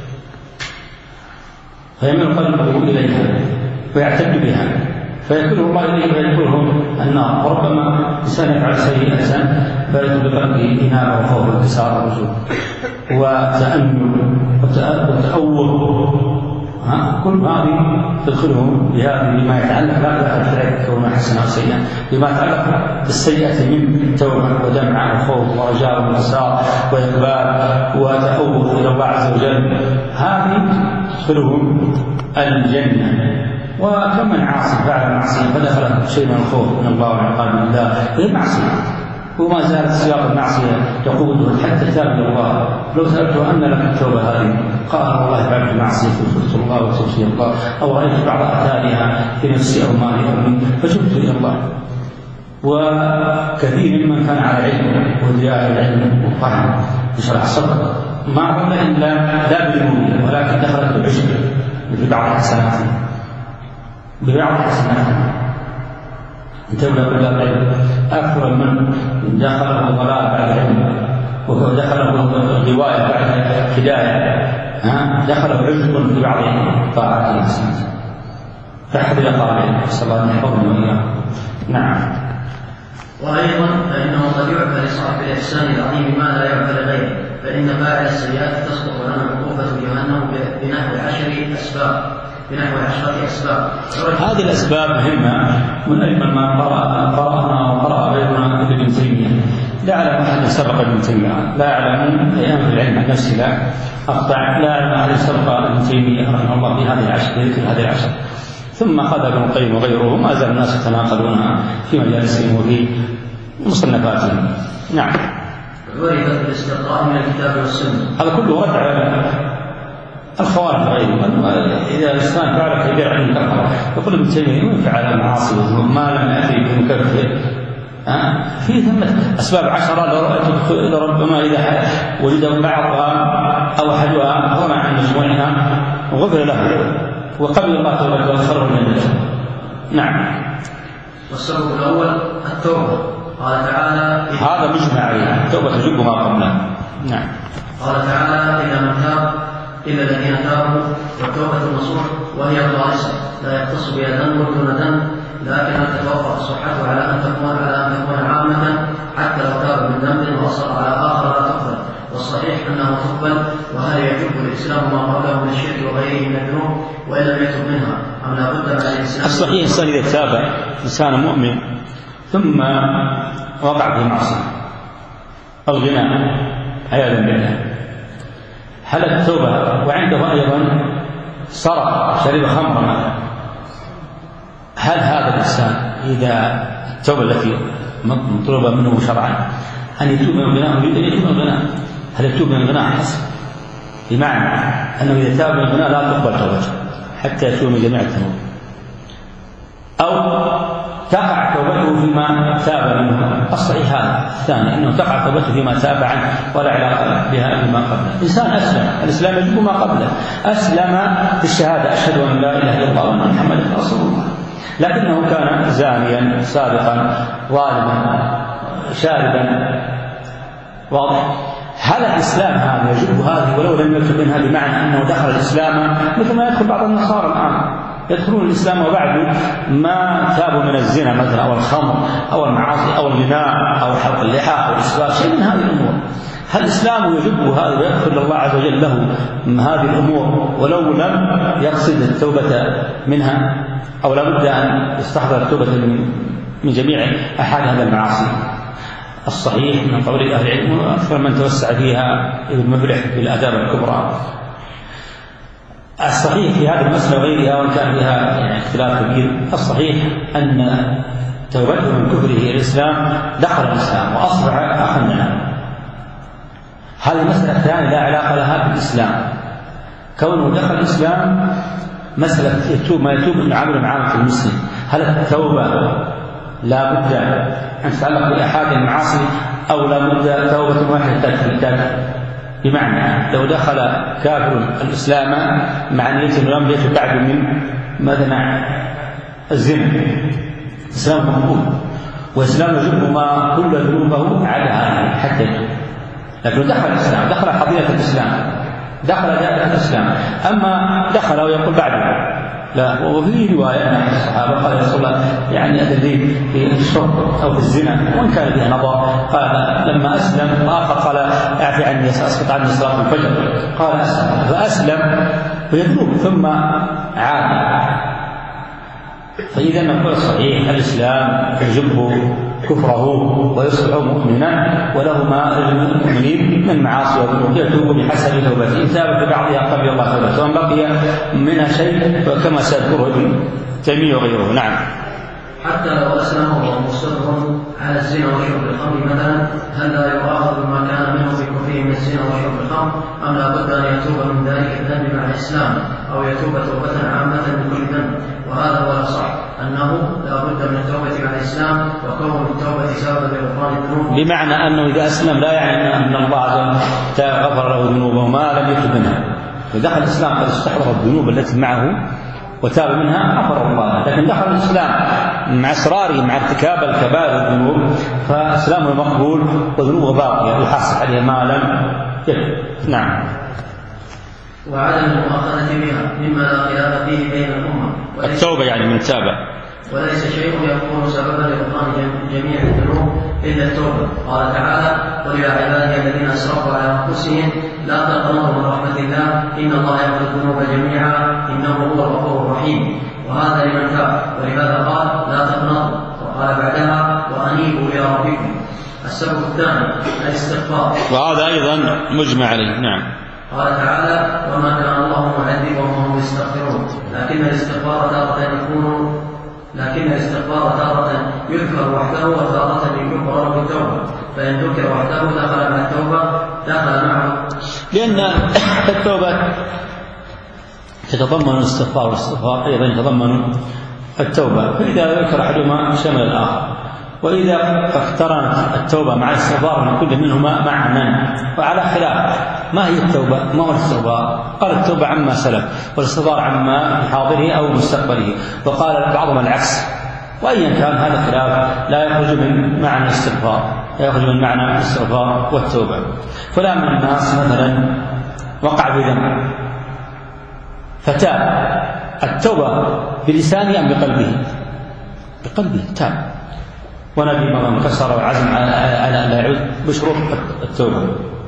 فيميل قلبه إليها ويعتد بها، فيكله الله إليه فيدخله النار. وربما إنسان يفعل سيئة فيدخل بقلبه إنابة وخوف وانكسار ورجوع وتأمل وتأول. كل هذه تدخلهم بهذه بما يتعلق لا بأدراك كونه حسنة أو سيئة، بما يتعلق بالسيئة من توبة ودمع وخوف ورجاء وانكسار وإقبال وتأول إلى الله عز وجل، هذه تدخلهم الجنة. وكم من عاصي فعل معصية فدخل شيء من الخوف من الله وعقاب الله، هي معصية وما زالت سياق المعصية تقوده حتى تاب إلى الله. لو سألته أن لك التوبة هذه، قال: والله فعلت معصية وتبت الله وتبت الله، أو رأيت بعض أثارها في نفسي أو مالي أو مني فتبت إلى الله. وكثير ممن كان على علم ودياء العلم وفهم يشرح الصدق ما ظن إلا لا بالمؤمن، ولكن دخلت العشق ببعض حسناته ببعض حسناته انتبه بالله. أكثر من دخله الضلال بعد العلم ودخله الغواية بعد الهداية، دخله عجب في بعض طاعات الإنسان. فاحذر يا طالب، نسأل الله أن يحفظنا وإياكم. نعم. وأيضا فإنه قد يعفى لصاحب الإحسان العظيم ما لا يعفى لغيره، فإن فاعل السيئات تسقط عنه عقوبة جهنم بنحو عشر أسباب بنحو عشرة أسباب. هذه الأسباب مهمة، من أجمل ما قرأنا وقرأ غيرنا ابن تيمية. لا أعلم أحد سبق ابن تيمية، لا أعلم أيام في العلم عن نفسي لا أقطع، لا أعلم أحد سبق ابن تيمية رحمه الله في هذه العشر، في ذكر هذه العشر. ثم أخذ ابن القيم وغيره، ما زال الناس يتناقلونها في مجالسهم وفي مصنفاتهم. نعم. عرفت بالاستقراء من الكتاب والسنة. هذا كله رد على الخوارج وغيرهم. إذا الإنسان فعل كبير عند الكفر يقول ابن تيمية من فعل معاصي ما لم يأتي بمكفر. في ثمة أسباب عشرة لربما إذا وجد بعضها أو أحدها هرع عن مجموعها وغفر له وقبل الله توبته وخرج من الجنة. نعم. والسبب الأول التوبة، قال تعالى: هذا مجمع عليه، التوبة تجب ما قبلها. نعم. قال تعالى: إذا من تاب إلا الذين تابوا والتوبة النصوح وهي خالصة لا يختص بها ذنب دون ذنب، لكن تتوقف صحته على أن تكون على أن تكون عامة حتى لو تاب من ذنب وأصر على آخر لا تقبل. والصحيح أنه تقبل. وهل يجب الإسلام ما قبله من الشرك وغيره من الذنوب وإن لم يتب منها، أم لا بد من الإسلام؟ الصحيح الإنسان إذا تاب إنسان مؤمن ثم وقع في معصية الغناء عياذا بالله، هل التوبة وعنده أيضا سرق شرب خمرا مثلا، هل هذا الإنسان إذا التوبة التي مطلوبة منه شرعا أن يتوب من الغناء يريد أن يتوب من الغناء، هل يتوب من الغناء حسب؟ بمعنى أنه إذا تاب من الغناء لا تقبل توبته حتى يتوب من جميع الذنوب، أو تقع توبته فيما تاب منه. الصحيح هذا الثاني، أنه تقع توبته فيما تاب عنه ولا علاقة بها بما قبله. إنسان أسلم، الإسلام يجب ما قبله، أسلم بالشهادة أشهد أن لا إله إلا الله وأن محمدا رسول الله، لكنه كان زانيا سابقا ظالما شاربا، واضح. هل الإسلام هذا يجب هذه ولو لم يكن منها، بمعنى أنه دخل الإسلام مثل ما يدخل بعض النصارى الآن، يدخلون الإسلام وبعد ما تابوا من الزنا مثلا أو الخمر أو المعاصي أو الغناء أو حلق اللحى أو الإسباب، شيء من هذه الأمور. هل الإسلام يجب هذا ويغفر الله عز وجل له من هذه الأمور ولو لم يقصد التوبة منها، أو لا بد أن يستحضر التوبة من جميع أحد هذه المعاصي؟ الصحيح من قول أهل العلم وأكثر من توسع فيها ابن مفلح في الآداب الكبرى، الصحيح في هذه المسألة وغيرها وإن كان فيها يعني اختلاف كبير، الصحيح أن توبته من كفره إلى الإسلام دخل الإسلام وأصبح أخا لنا. هذه المسألة الثانية لا علاقة لها بالإسلام، كونه دخل الإسلام مسألة يتوب ما يتوب من عمل عامة المسلم. هل التوبة لا بد أن تتعلق بأحد المعاصي أو لا بد توبة واحدة تكفي؟ بمعنى لو دخل كافر الإسلام مع نية أنه لم يتب بعد من مثلا الزنا، الإسلام مقبول والإسلام يجب ما كل ذنوبه على هذه حتى يتوب، لكن دخل الإسلام دخل حضيرة الإسلام دخل دائرة الإسلام. أما دخل ويقول بعده لا، وفي رواية عن الصحابة قال يا رسول الله يعني أدري في الشرب أو في الزنا وإن كان فيها نظر، قال لما أسلم آخر قال أعفي عني أسقط عني صلاة الفجر، قال أسلم فأسلم ويتوب ثم عاد. فإذا نقول صحيح الإسلام يجب كفره ويصبح مؤمنا وله ما المؤمنين من معاصي وذنوب يتوب بحسب توبته، إن تاب في بعضها قبل الله توبته وإن بقي منها شيء كما سيذكره ابن تيمية وغيره. نعم. حتى لو أسلم وهو مصر على الزنا وشرب الخمر مثلا، هل لا يؤاخذ بما كان منه في كفره من الزنا وشرب الخمر، أم لا بد أن يتوب من ذلك الذنب مع الإسلام أو يتوب توبة عامة من كل ذنب؟ وهذا هو الأصح أنه لا بد من التوبة مع الإسلام وكون التوبة سببا لغفران الذنوب، بمعنى أنه إذا أسلم لا يعني أن الله عز وجل غفر له ذنوبه ما لم يتب منها، ودخل الإسلام قد استحضر الذنوب التي معه وتاب منها غفر الله، لكن دخل الإسلام مع إصراره مع ارتكاب الكبائر الذنوب فإسلامه مقبول وذنوبه باقية يحاسب عليها ما لم يتب. نعم. وعدم المؤاخذة بها مما لا خلاف فيه بين الأمة، التوبة يعني من تاب، وليس شيء يكون سببا لغفران جميع الذنوب إلا التوبة. قال تعالى: قل يا عبادي الذين أسرفوا على أنفسهم لا تقنطوا من رحمة الله إن الله يغفر الذنوب جميعا إنه هو الغفور الرحيم، وهذا لمن تاب، ولهذا قال لا تقنطوا، وقال بعدها وأنيبوا إلى ربكم. السبب الثاني الاستغفار، وهذا أيضا مجمع عليه. نعم. قال تعالى: وما كان الله معذبهم وهم يستغفرون، لكن الاستغفار تارة يكون لكن الاستغفار تارة يذكر وحده وتارة يكبر بالتوبة، فإن ذكر وحده دخل مع التوبة دخل معه، لأن التوبة تتضمن الاستغفار والاستغفار أيضا يتضمن التوبة، فإذا ذكر أحدهما شمل الآخر، وإذا اقترنت التوبة مع الاستغفار من كل منهما معنى وعلى خلاف ما هي التوبة ما هو الاستغفار. قال التوبة عما سلف والاستغفار عما حاضره أو مستقبله، وقال بعضهم العكس، وأيا كان هذا خلاف لا يخرج من معنى الاستغفار لا يخرج من معنى الاستغفار والتوبة. فلا من الناس مثلا وقع في ذنب فتاب، التوبة بلسانه أم بقلبه؟ بقلبه تاب ونبي ما انكسر وعزم على أن لا يعود بشروط التوبة.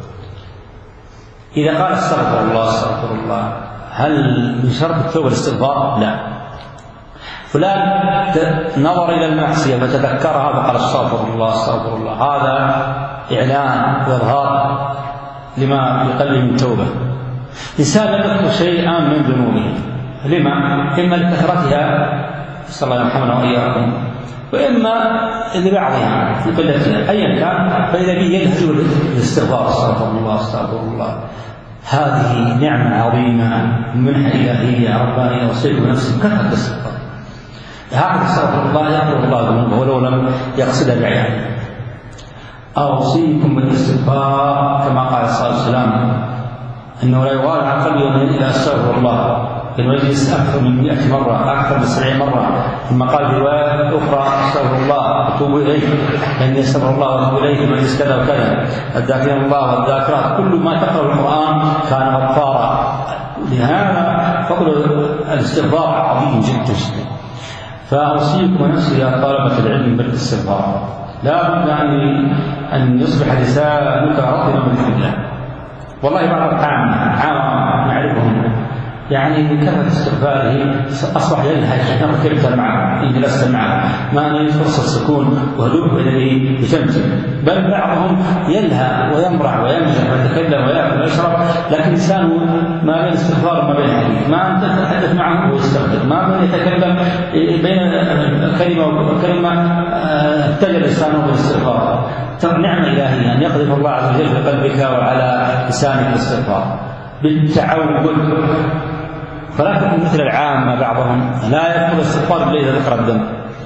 إذا قال استغفر الله استغفر الله، هل من شرط التوبة الاستغفار؟ لا. فلان نظر إلى المعصية فتذكرها فقال استغفر الله استغفر الله، هذا إعلان وإظهار لما في قلبه من توبة. إنسان لم يذكر شيئا من ذنوبه، لما؟ إما لكثرتها صلى الله عليه وسلم وإياكم، وإما لبعضها في قلتها، أيا كان، فإذا به يلهج الاستغفار استغفر الله استغفر الله. هذه نعمة عظيمة منحة إلهية ربانية وصيب نفسه كثرة الاستغفار، هكذا استغفر الله يغفر الله ذنوبه ولو لم يقصد بعينه. أوصيكم بالاستغفار كما قال صلى الله عليه وسلم أنه لا يغال عن قلبه من إلى استغفر الله، إنه يجلس أكثر من مئة مرة أكثر من سبعين مرة، ثم قال في رواية أخرى استغفر الله أتوب إليه، لأني استغفر الله وأتوب إليه من يجلس كذا وكذا، الذاكرين الله والذاكرات، كل ما تقرأ القرآن كان غفارا. لهذا فضل الاستغفار عظيم جدا جدا. فأوصيكم ونفسي يا طلبة العلم بالاستغفار، لا بد أن يصبح لسانك رطبا بذكر الله. والله بعض العام عام نعرفهم يعني بكثرة استغفاره أصبح يلهج، أنا كنت معه إن جلست معه ما أن فرصة سكون وهدوء إليه بشمسه، بل بعضهم يلهى ويمرح ويمزح ويتكلم ويأكل ويشرب، لكن لسانه ما بين استغفار وما بين حديث، ما أنت تتحدث معه وهو يستغفر، ما بين يتكلم بين كلمة وكلمة اتجه لسانه بالاستغفار. نعمة إلهية أن يقذف الله عز وجل في قلبك وعلى لسانك الاستغفار بالتعود. فلا تكن مثل العامة بعضهم لا يذكر الاستغفار إلا إذا ذكر الذنب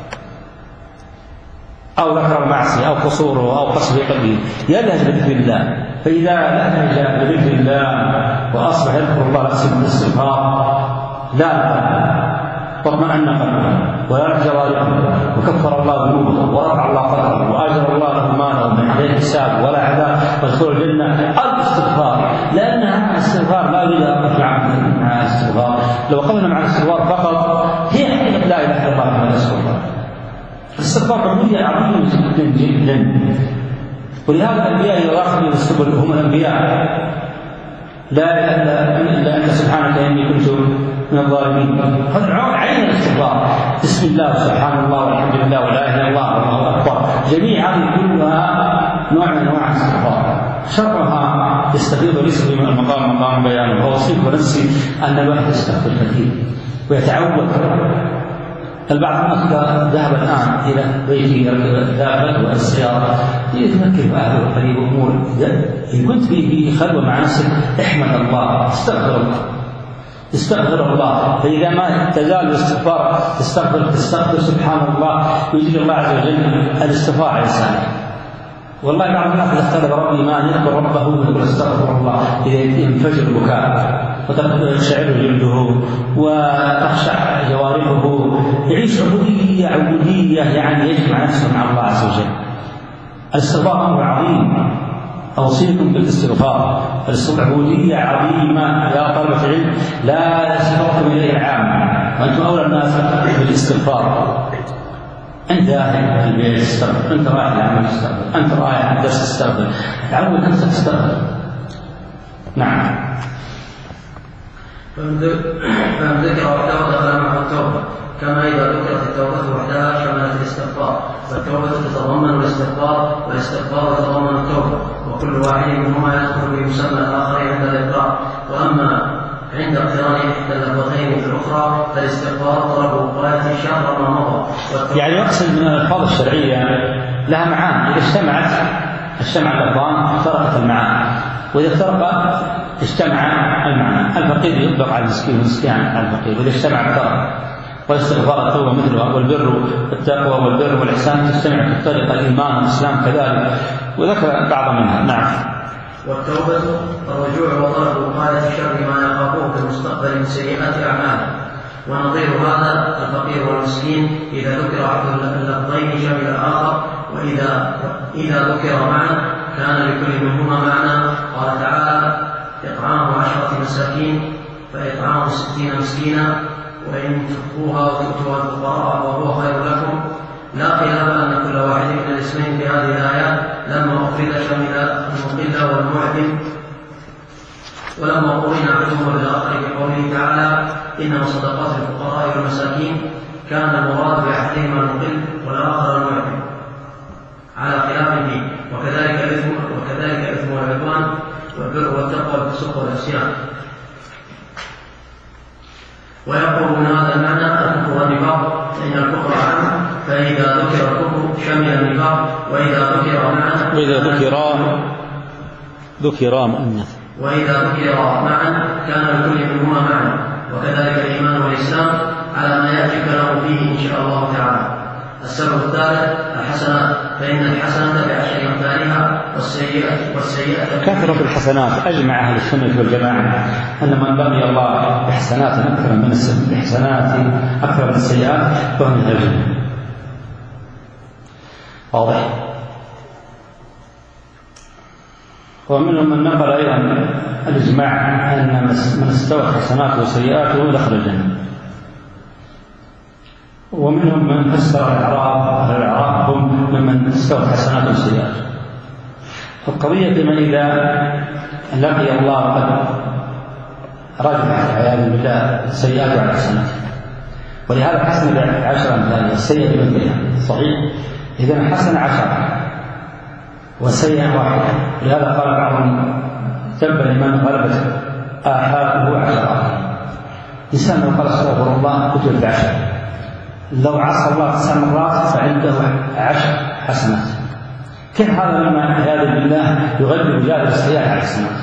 أو ذكر المعصية أو قصوره أو قصد قلبه، يلهج بذكر الله. فإذا لهج بذكر الله وأصبح يذكر الله نفسه بالاستغفار لا طمأن قلبه ولا جوارحه وكفر الله ذنوبه ورفع الله قدره وأجر الله له ماله من عليه حساب ولا عذاب ويدخل الجنة. الاستغفار لأنها الاستغفار لا يريد أن نقف مع الاستغفار، لو قمنا مع الاستغفار فقط هي حقيقة لا إله إلا الله محمد رسول الله. الاستغفار قضية عظيمة جدا جدا، ولهذا الأنبياء يراقبون السبل هم الأنبياء لا إله إلا أنت سبحانك إني كنت من الظالمين. هذا عين الاستغفار، بسم الله سبحان الله والحمد لله ولا إله إلا الله والله أكبر، جميع هذه كلها نوع من أنواع الاستغفار. شرها يستفيض رزقه من المقام مقام بيانه. فأوصيك ونفسي أن الواحد يستغفر كثير ويتعود. البعض الناس ذهب الآن إلى بيته ذهب السيارة يتذكر أهله وقريب أمور. إن كنت في خلوة مع نفسك احمد الله، استغفر الله استغفر الله. فإذا ما تزال الاستغفار تستغفر تستغفر سبحان الله ويجزي الله عز وجل الاستغفار على لسانه. والله بعض الناس إذا اختلف ربي ما أن يذكر ربه ويقول استغفر الله إذا ينفجر البكاء وتشعر جلده وتخشع جوارحه، يعيش عبودية عبودية يعني يجمع نفسه مع الله عز وجل. الاستغفار أمر عظيم، أوصيكم بالاستغفار. العبودية عظيمة يا طلبة العلم، لا يسبقكم إليه العام، وأنتم أولى الناس بالاستغفار. أنت ذاهب في البيت تستغفر، أنت رايح العمل تستغفر، أنت رايح الدرس تستغفر، تعود نفسك تستغفر. نعم. فمن ذكر وحده دخل معه التوبة، كما إذا ذكرت التوبة وحدها شملت الاستغفار، فالتوبة تتضمن الاستغفار والاستغفار يتضمن التوبة، وكل واحد منهما يدخل بمسمى الآخر عند الإقرار. وأما عند اقتران إحدى اللفظتين في الأخرى فالاستغفار طلب وقاية الشر ما مضى. يعني يقصد من الألفاظ الشرعية لها معاني، إذا اجتمعت اجتمع اللفظان افترقت المعاني، وإذا افترق اجتمع المعنى. الفقير يطلق على المسكين والمسكين على الفقير، وإذا اجتمع افترق. والاستغفار التوبة مثلها، والبر والتقوى والبر والإحسان تجتمع في الطريقة الإيمان والإسلام كذلك، وذكر بعض منها. نعم. والتوبة الرجوع وطلب وقاية الشر ما يخافوه في المستقبل من سيئات أعماله. ونظير هذا الفقير والمسكين إذا ذكر أحد اللفظين شمل الآخر، وإذا إذا ذكر معا كان لكل منهما معنى. قال تعالى: إطعام عشرة مساكين فإطعام ستين مسكينا وإن تخفوها وتؤتوها الفقراء وهو خير لكم. لا خلاف أن كل واحد من الاسمين في هذه الآيات لما أفرد شمل المقل والمعدم، ولما قرن أحدهما بالآخر بقوله تعالى: إنما صدقات الفقراء والمساكين كان المراد بأحدهما المقل والآخر المعدم على خلاف فيه. وكذلك الإثم وكذلك الإثم والعدوان والبر والتقوى والفسوق والعصيان. ويقولون هذا المعنى الكفر والنفاق، فإن الكفر عام، فإذا ذكر الكفر شمل النفاق، وإذا ذكر معا وإذا ذكر ذكر مؤنث وإذا ذكر معا كان لكل منهما معنى. وكذلك الإيمان والإسلام على ما يأتي كلام فيه إن شاء الله تعالى. السبب الثالث الحسنات، فإن الحسنة بعشر أمثالها والسيئة والسيئة كثرة الحسنات. أجمع أهل السنة والجماعة أن من لقي الله بحسنات أكثر من الحسنات أكثر من السيئات فهو من أهل الجنة. واضح. ومنهم من نقل أيضا الإجماع أن من استوى حسناته وسيئاته دخل الجنة. ومنهم من فسر الإعراب الإعراب هم ممن استوت حسنات وسيئات. القضية من إذا لقي الله قد رجع عياذا بالله سيئات على حسنات، ولهذا حسن بعشر أمثالها السيئة بمثلها صحيح. إذا حسن عشرة والسيئة واحدة، لهذا قال بعضهم تبا لمن غلبت آحاده عشرة. إنسان لو قال استغفر الله كتب بعشر، لو عصى الله تسع مرات فعنده عشر حسنات. كيف هذا مما عياذا بالله يغلب جانب السيئات على الحسنات؟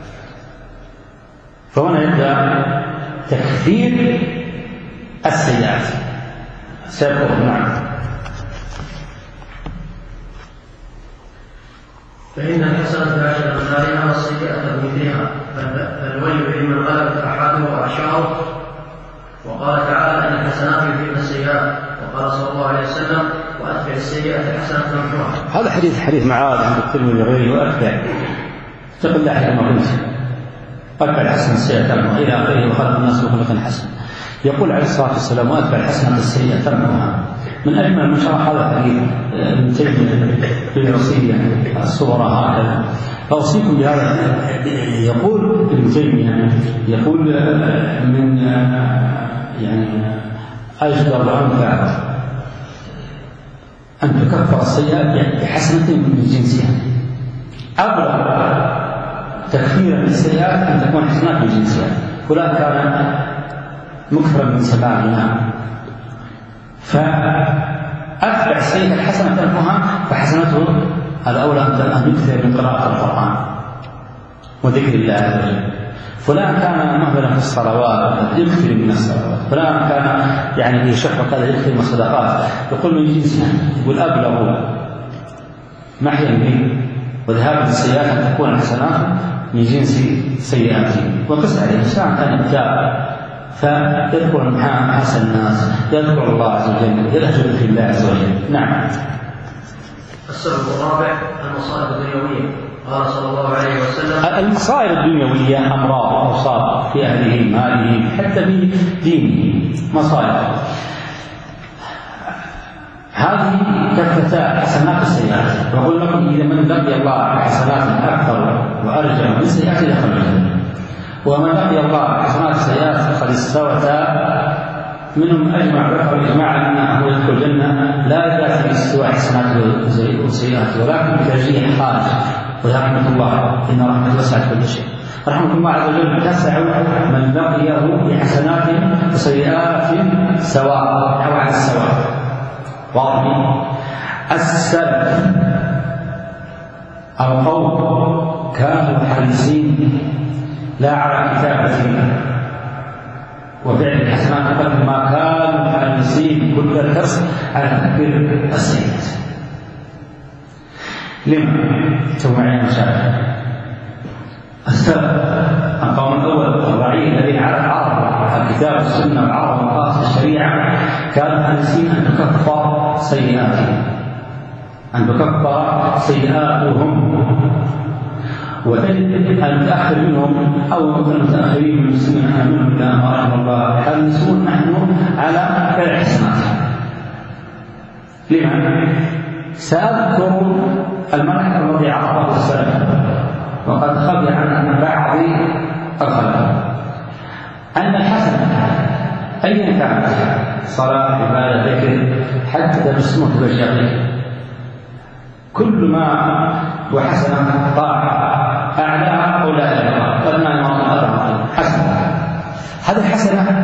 فهنا يبدأ تكفير السيئات سيقول نعم. فإن الحسنة بعشر أمثالها والسيئة بمثلها، فالويل لمن غلبت آحاده وأعشاره. وقال تعالى إن الحسنات يذهبن السيئات، وقال صلى الله عليه وسلم وأتبع السيئة الحسنة تمحوها. هذا حديث حديث معاذ عند الترمذي وغيره. وأتبع تقل لا حين ما قلت أتبع الحسنة السيئة تمحوها إلى آخره، وخلق الناس بخلق حسن. يقول عليه الصلاة والسلام وأتبع الحسنة السيئة تمحوها. من أجمل ما شرح هذا الحديث ابن تيمية في رصيد الصورة هكذا. فأوصيكم بهذا. يقول ابن تيمية يقول من يعني أجدر وأنفع أن تكفر السيئات بحسنة من جنسها. أبلغ تكفيرا للسيئات أن تكون حسنات من جنسها. فلان كان مكثرا من سماعنا فأتبع السيئة الحسنة تمحوها، فحسنته الأولى أن يكثر من قراءة القرآن وذكر الله عز وجل. فلان كان مهملا في الصلوات يكثر من الصلوات، فلان كان يعني في شحوة كذا يكثر من الصدقات. يقول من جنسها، يقول أبلغ محيا به وذهاب السيئات أن تكون الحسنات من جنس سيئاته. وقس عليه الإنسان كان يبتاع فيذكر محاسن الناس، يذكر الله عز وجل، يلهج في الله عز وجل. نعم. السبب الرابع المصائب الدنيوية. قال صلى الله عليه وسلم المصائب الدنيوية أمراض أوصاب في أهله ماله حتى في دينه مصائب. هذه كفتها حسنات السيئات. وأقول لكم إذا من لقي الله بحسنات أكثر وأرجع من سيئات دخل الجنة، ومن لقي الله بحسنات السيئات فقد استوتا. منهم أجمع ذكر إجماعا أنه يدخل الجنة لا يأتي باستواء حسناته وسيئاته، ولكن بترجيح خارج. ويا رحمة الله إن رحمة وسعت كل شيء. رحمة الله عز وجل تسع من لقيه بحسنات وسيئات سواء أو على السواء. واضح. السلف أو قوم كانوا حريصين لا على كتابة وفعل الحسنات قبل ما كانوا حريصين كل الحرص على تكفير السيئات. لما توعي مشاكل السبب القوم الأول الرعية الذين على العرب الكتاب والسنة والعرب وقاصد الشريعة كانوا حريصين أن تكفر سيئاتهم أن تكفر سيئاتهم. وتجد المتأخر منهم أو المتأخرين من المسلمين منهم إلى ما رحم الله حريصون نحن على فعل الحسنات. لمن؟ سأذكر المنح الذي عرفه السلف وقد خبر عن بعض الخلق أن الحسنة أيا كانت صلاة عبادة ذكر حتى تبسمه بشرك كل ما وحسنة طاعة أعلاها أو لا أعلاها قد ما يمر حسنة. هذه الحسنة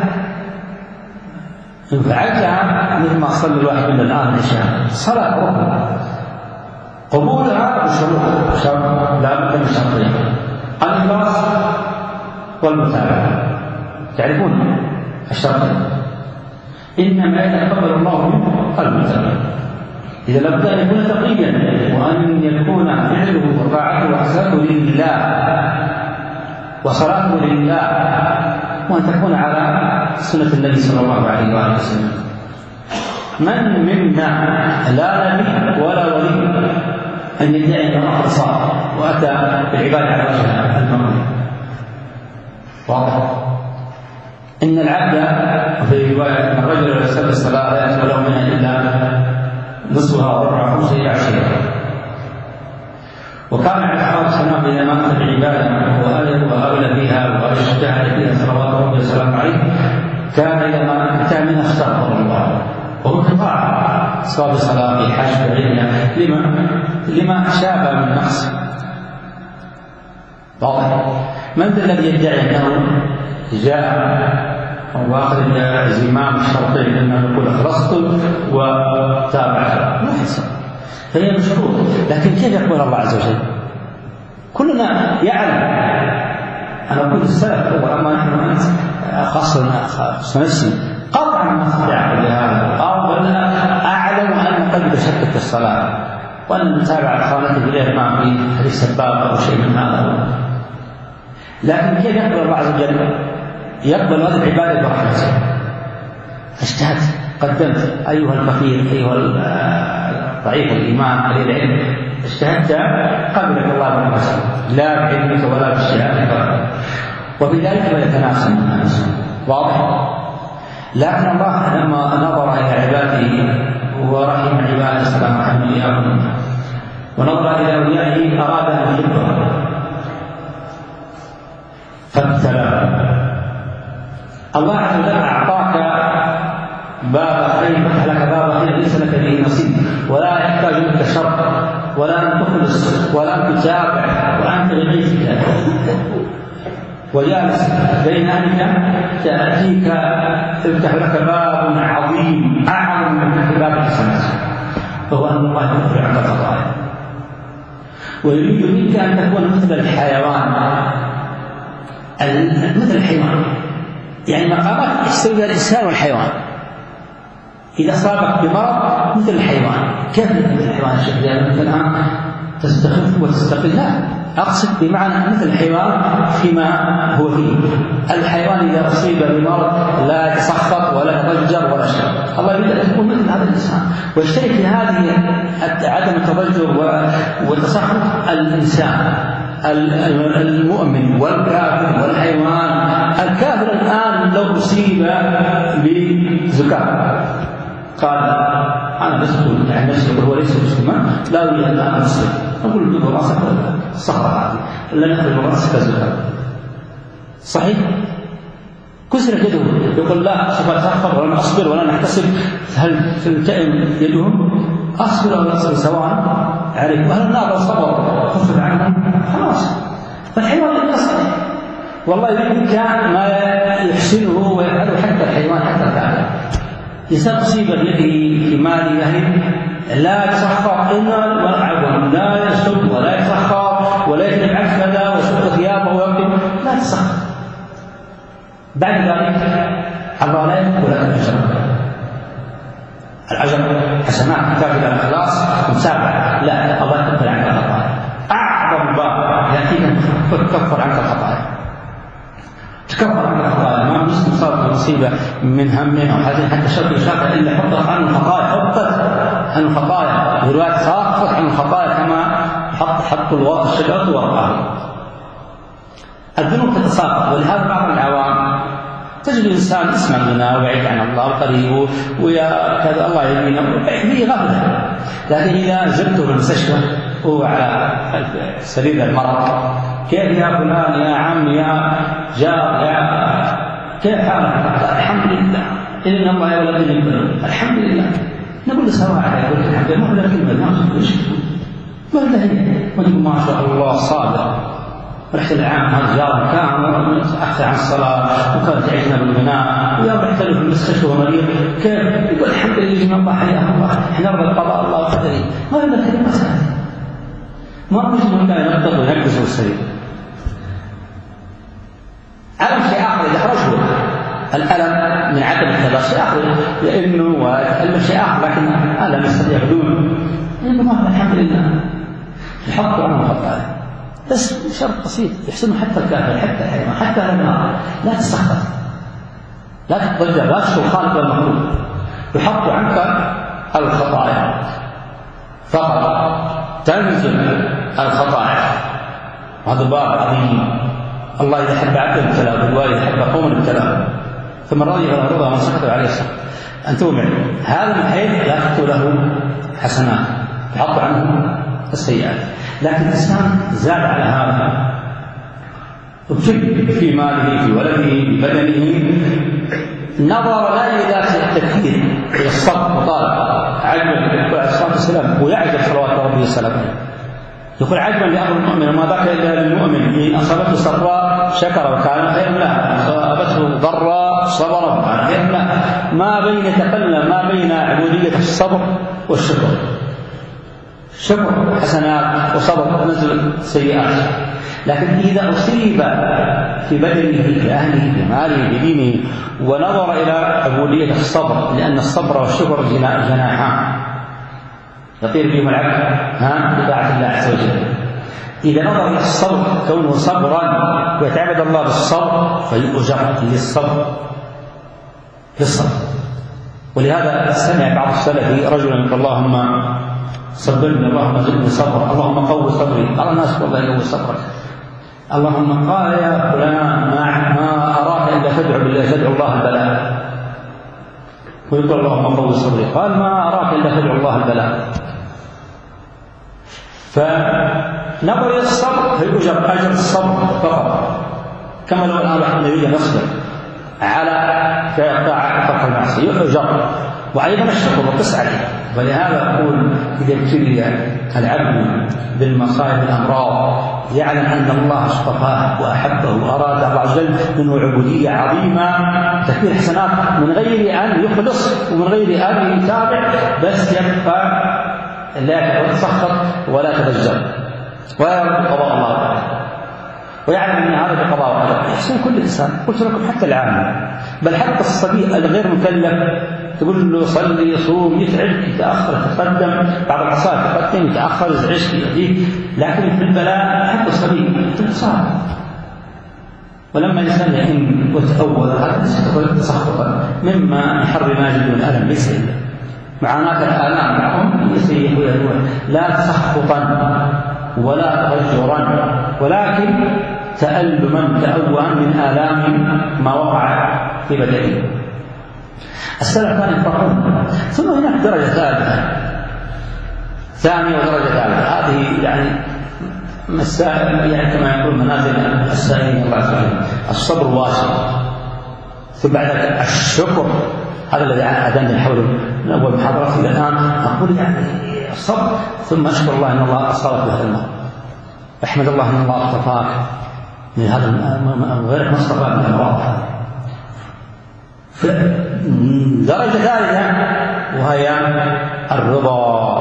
إن فعلتها مثل ما صلى الواحد من الآن العشاء صلاة ركن قبولها بشروط شرط لا بد من شرطين: الإخلاص والمتابعة. تعرفون الشرطين؟ إنما يتقبل الله منه المتابعة. إذا لابد أن يكون تقيا وأن يكون فعله وطاعته وحسناته لله وصلاته لله وأن تكون على سنة النبي صلى الله عليه وآله وسلم. من منا لا نبي ولا ولي أن يدعي أنه أخلص وأتى بالعبادة على وجه المرء؟ واضح؟ إن العبد في رواية أن الرجل يصلي الصلاة لا يحصل له منها إلا نصفها وربع خمسة إلى عشرة. وكان عليه الصلاة والسلام إذا مات بعبادة وأولى بها واجتهد فيها صلوات ربي وسلامه عليه كان إذا ما انتهى منها استغفر الله وهو قطاع سواء بصلاة في حج في غيرها لما لما شابه من نقص. واضح؟ من الذي يدعي أنه جاء واخذ زمام الشرطين انه يقول اخلصت وتابعت؟ ما يحصل، فهي مشروط. لكن كيف يقبل الله عز وجل؟ كلنا يعلم. انا اقول السلف واما نحن انت خاصه خاصه نفسي قطعا ما استطيع بهذا او اعلم ان قلبي شك في الصلاه وان نتابع اخوانته اليه ما في حديث سباب او شيء من هذا. لكن كيف يقبل الله عز وجل؟ يقبل هذه العبادة برحمته. اجتهدت، قدمت، أيها الفقير، أيها ضعيف الإيمان، قليل العلم، اجتهدت قبلك الله برحمته، لا بعلمك ولا باجتهادك، وبذلك فيتناسب الناس. واضح؟ لكن الله لما نظر إلى عباده ورحم عباده السلام عليكم إياكم ونظر إلى أوليائه أراد أن يحبهم فابتلاه. الله عز وجل أعطاك باب خير، فتح لك باب خير ليس لك به نصيب، ولا يحتاج منك شر ولا أن تخلص ولا أن تتابع وأنت بغيثك وجالس بين أهلك تأتيك تفتح لك باب عظيم أعظم من باب الحسنات، فهو أن الله يغفر عنك الخطايا ويريد منك أن تكون مثل الحيوان، مثل الحيوان، يعني مقامات يستوي الإنسان والحيوان. إذا أصابك بمرض مثل الحيوان. كيف مثل الحيوان؟ الشيخ أنت الآن تستخف وتستقل؟ لا، أقصد بمعنى مثل الحيوان فيما هو فيه. الحيوان إذا أصيب بمرض لا يتسخط ولا يضجر ولا شيء. الله يريد أن تكون مثل هذا الإنسان ويشترك في هذه عدم التضجر والتسخط الإنسان المؤمن والكافر والحيوان. الكافر الآن لو أصيب بزكاة قال أنا بس أقول يعني نفسي وهو ليس مسلما لا أريد أن أسلم، أقول له براسك الصخرة هذه لا نأخذ براسك الزكاة. صحيح؟ كسر يده يقول لا سوف أتأخر ولا أصبر ولا نحتسب. هل تلتئم يدهم؟ أصبر ولا أصبر سواء عليك. وهل النار لو صبر خفف عنهم؟ خلاص. فالحيوان يصبر والله يمكن كان ما يحسنه ويفعله حتى الحيوان حتى الكافر. إنسان أصيب بيده في مال أهله لا يتسخط ولا عفوا لا يسب ولا يتسخط ولا يكذب عن كذا ويشق ثيابه ويكذب، لا يتسخط. بعد ذلك الله لا يكتب لك الأجر. الأجر حسنات كافية الإخلاص ومتابعة. لا، الله يكفر عنك الخطايا. أعظم باب يأتيك تكفر عنك الخطايا. تكفر عنك الخطايا. ما مسلم صارت مصيبة من هم أو حزن حتى شرط يشافى إلا حطت عن الخطايا، حطت عن الخطايا. ورواية خافت عن الخطايا كما حط حط الواقع الشجرة ورقها. الذنوب تتساقط. ولهذا بعض العوام تجد الإنسان يسمع لنا وبعيد عن الله وقريب ويا كذا الله يهدينا به غفلة، لكن إذا زرته بالمستشفى وهو على سرير المرض كيف يا فلان يا عم يا جار يا كيف حالك؟ الحمد لله إن الله يولدني البلد الحمد لله. نقول له سواء يقول الحمد لله ما هو كلمة ما هو شيء ما هو هي ونقول ما شاء الله صادق. رحت العام هذا جار كان أحسن عن الصلاة وكان تعيشنا بالغناء ويوم رحت له في المستشفى ومريض كيف يقول الحمد لله الله حياه الله احنا نرضى بقضاء الله وقدره. ما هي كلمة هذه ما مش من كان ينطق وينكس السرير. ألم شيء آخر إذا خرجه الألم من عدم التباس شيء آخر لأنه وألم شيء آخر لكن ألم يستطيع بدون إنما الحمد لله الحق عنه الخطايا. بس شرط بسيط يحسنه حتى الكافر حتى الحيوان حتى النار. لا تسخط لا تتضجر لا تشوف خالق والمخلوق. يحط عنك الخطايا فقط تنزل الخطايا. هذا باب عظيم. الله إذا حب عبد ابتلاه والوالد حب قوم ابتلاه. ثم رضي له رضا من سخط عليه السخط. أن تؤمن هذا من حيث لا تكتب له حسنات تحط عنه السيئات. لكن الإنسان زاد على هذا ابتل في ماله في ولده في بدنه، نظر لا إلى ذات التكفير إلى الصبر وطالب عجبا عليه الصلاة والسلام ويعجب صلوات ربه وسلامه. يقول عجبا لأمر المؤمن وما ذاك إلا للمؤمن إن أصابته سراء شكر وكان خيرا له، أصابته ضراء صبر وكان خيرا له. ما بين يتقلب ما بين عبودية الصبر والشكر، شكر حسنات وصبر نزل سيئات. لكن إذا أصيب في بدنه في أهله في ماله في دينه ونظر إلى عبودية الصبر، لأن الصبر والشكر جناحان يطير بهم العبد ها بطاعة الله عز وجل. إذا نظر إلى الصبر كونه صبرا ويتعبد الله بالصبر فيؤجر للصبر للصبر. ولهذا سمع بعض السلف رجلا يقول اللهم صبرني اللهم زدني صبرا اللهم قوي صبري. قال الناس والله يقوي صبرك. اللهم قال يا فلان ما أراك إلا تدعو بالله تدعو الله البلاء. ويقول اللهم قوي صبري. قال ما أراك إلا تدعو الله البلاء. فنظر إلى الصبر فيؤجر أجر الصبر فقط، كما لو الآن واحد يريد يصبر على ترك المعصية يؤجر، وأيضا الشكر وقس عليه. ولهذا أقول إذا ابتلي العبد بالمصائب الأمراض يعلم أن الله اصطفاه وأحبه وأراد الله عز وجل منه عبودية عظيمة تكفير حسنات من غير أن يخلص ومن غير أن يتابع، بس يبقى لا يتسخط ولا يتفجر ولا يرد قضاء الله ويعلم أن هذا بقضاء الله. يحسن كل إنسان، قلت لكم حتى العام بل حتى الصبي الغير مكلف تقول له صلي يصوم يتعب يتأخر يتقدم بعض العصائر يتقدم يتأخر يزعج يأتيه، لكن في البلاء حتى الصبي صعب. ولما الإنسان يئن وتأول هذا تسخطا مما يحرم ماجد من الألم ليس إلا معاناة الآلام معهم يسيح وينوع، لا تسخطا ولا تغجرا ولكن تألما تأوها من آلام ما وقع في بدنه. السلف كانوا يفرحون. ثم هناك درجة ثالثة ثانية ودرجة ثالثة، هذه يعني مسائل يعني كما يقول منازل السائلين الله عز وجل. الصبر واسع، ثم بعد ذلك الشكر، هذا الذي أداني حول من أول محاضرة إلى الآن أقول يعني الصبر، ثم أشكر الله أن الله أصابك بهذا المرض، أحمد الله أن الله اصطفاك من هذا غيرك ما اصطفاك من الأمراض هذه. درجة ثالثة وهي الرضا،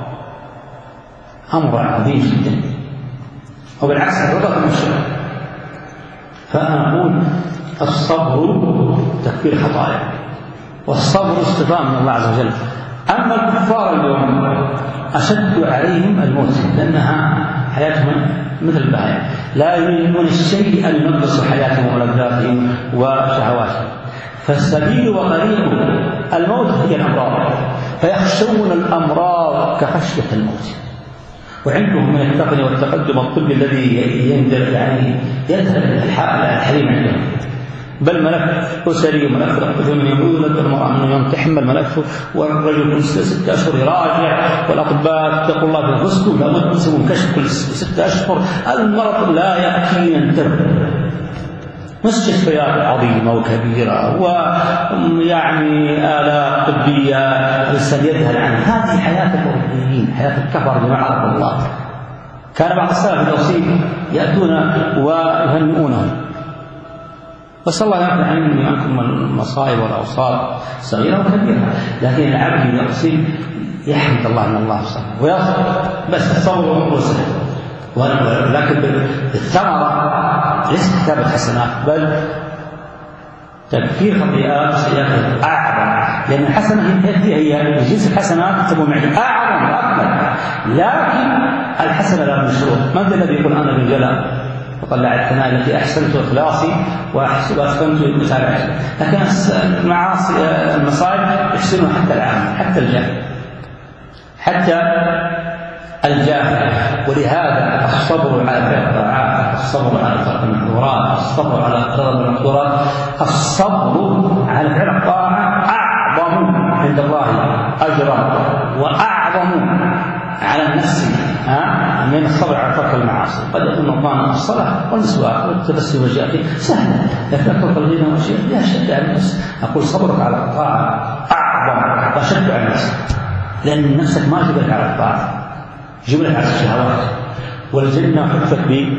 أمر عظيم جدا، وبالعكس الرضا من الشكر. فأنا أقول الصبر تكفير خطايا، والصبر استفاء من الله عز وجل. أما الكفار اليوم أشد عليهم الموت، لأنها حياتهم مثل البهائم لا يريدون الشيء أن ينقصوا حياتهم ولذاتهم وشهواتهم، فالسبيل وطريق الموت هي الأمراض، فيخشون الأمراض كخشية الموت. وعندهم من التقنية والتقدم الطبي الذي يندر يعني يذهب الحليم عندهم، بل ملف أسري وملف رقبته من يولد والمرأة من يوم تحمل ملفه، والرجل كل ستة أشهر يراجع، والأطباء اتقوا الله بأنفسكم لابد يسوون كشف كل ستة أشهر. المرض لا يأتي ينتهي، مستشفيات عظيمة وكبيرة ويعني آلات طبية الإنسان يذهل عنها. هذه حياة الأوروبيين، حياة الكفر بما عرف الله. كان بعض السلف الأصيل يأتون ويهنئونهم، بس الله يعفو عني عنكم المصائب والأوصال صغيرة وكبيرة، لكن العبد إذا أصيب يحمد الله أن الله صبر ويصبر، بس الصبر هو سهل. ولكن الثمرة ليست كتابة حسنات بل تكفير خطيئات وسيئات أعظم، لأن الحسنة هي هي جنس الحسنات تكون معي أعظم وأكبر. لكن الحسنة لا مشروط. من الذي يقول أنا بالجلال وطلع الثناء التي أحسنت إخلاصي وأحسنت متابعتي؟ لكن المعاصي المصائب يحسنون حتى العام حتى الجهل حتى الجافة. ولهذا الصبر على فعل الطاعات، الصبر على ترك المحظورات، الصبر على رضا المحظورات، الصبر على فعل الطاعة أعظم عند الله أجرا وأعظم على النفس من الصبر على ترك المعاصي. قد يكون رمضان الصلاة والمسواك والتبسم والجافي سهلة، لكن ترك الغنى والشيء لا شد على النفس. أقول صبرك على الطاعة أعظم وشد على النفس، لأن نفسك ما جبلت على الطاعة، جبلت على الشهوات. والجنة حفت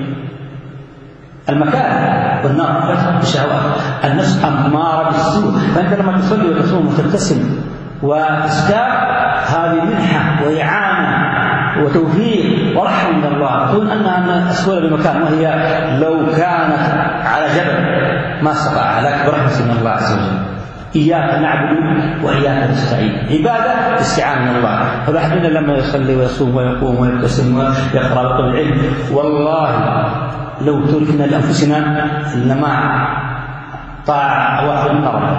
بالمكاره والنار حفت بالشهوات. النفس أمارة بالسوء، فأنت لما تصلي وتصوم وتبتسم وتستاء هذه منحة وإعانة وتوفيق ورحمة من الله. تقول أنها أسهل بمكان، وهي لو كانت على جبل ما استطاع، لكن برحمة من الله عز وجل. إياك نعبد وإياك نستعين، عبادة استعانة من الله. فالواحد منا لما يصلي ويصوم ويقوم ويبتسم ويقرأ ويطلب العلم، والله لو تركنا لأنفسنا لما طاع واحد قرب.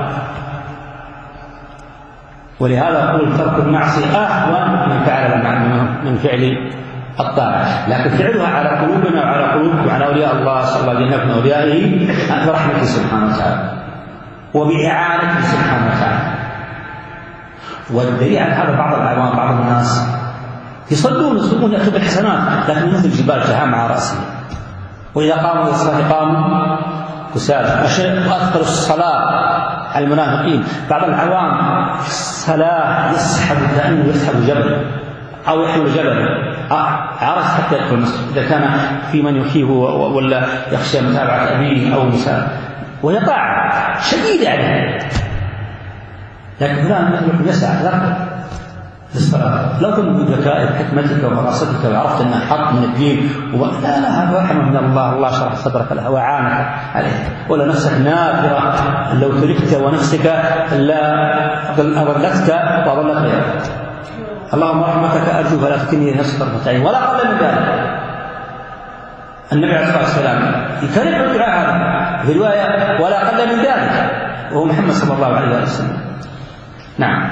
ولهذا أقول ترك المعصية أهون من فعل من فعل الطاعة، لكن فعلها على قلوبنا وعلى قلوبكم وعلى أولياء الله صلى الله عليه وسلم أوليائه برحمته سبحانه وتعالى وبإعانته سبحانه وتعالى. والدليل على هذا بعض العوام بعض الناس يصلون يصلون يأتوا بالحسنات، لكن مثل جبال تهام على رأسهم، وإذا قاموا يصلون قاموا كسالى. أثقل الصلاة على المنافقين. بعض العوام في الصلاة يسحب كأنه يسحب جبل أو يحمل جبل عرس حتى يدخل المسجد، إذا كان في من يخيه ولا يخشى متابعة أبيه أو مساء، ويقع شديد عليه. لكن فلان مثلكم يسعى يركض للصلاة. لو كنت بذكائك حكمتك وفراستك وعرفت أنها حق من الدين و... لا لا هذا رحمة من الله، الله شرح صدرك له وعانك عليه. ولا نفسك نافرة لو تركت ونفسك لا أضلتك وأضلت غيرك. اللهم رحمتك أرجو فلا تكلني نفسي طرفة عين ولا قل من ذلك. النبي عليه الصلاة والسلام يكرر الدعاء هذا في رواية ولا قل من ذلك، وهو محمد صلى الله عليه وسلم. نعم.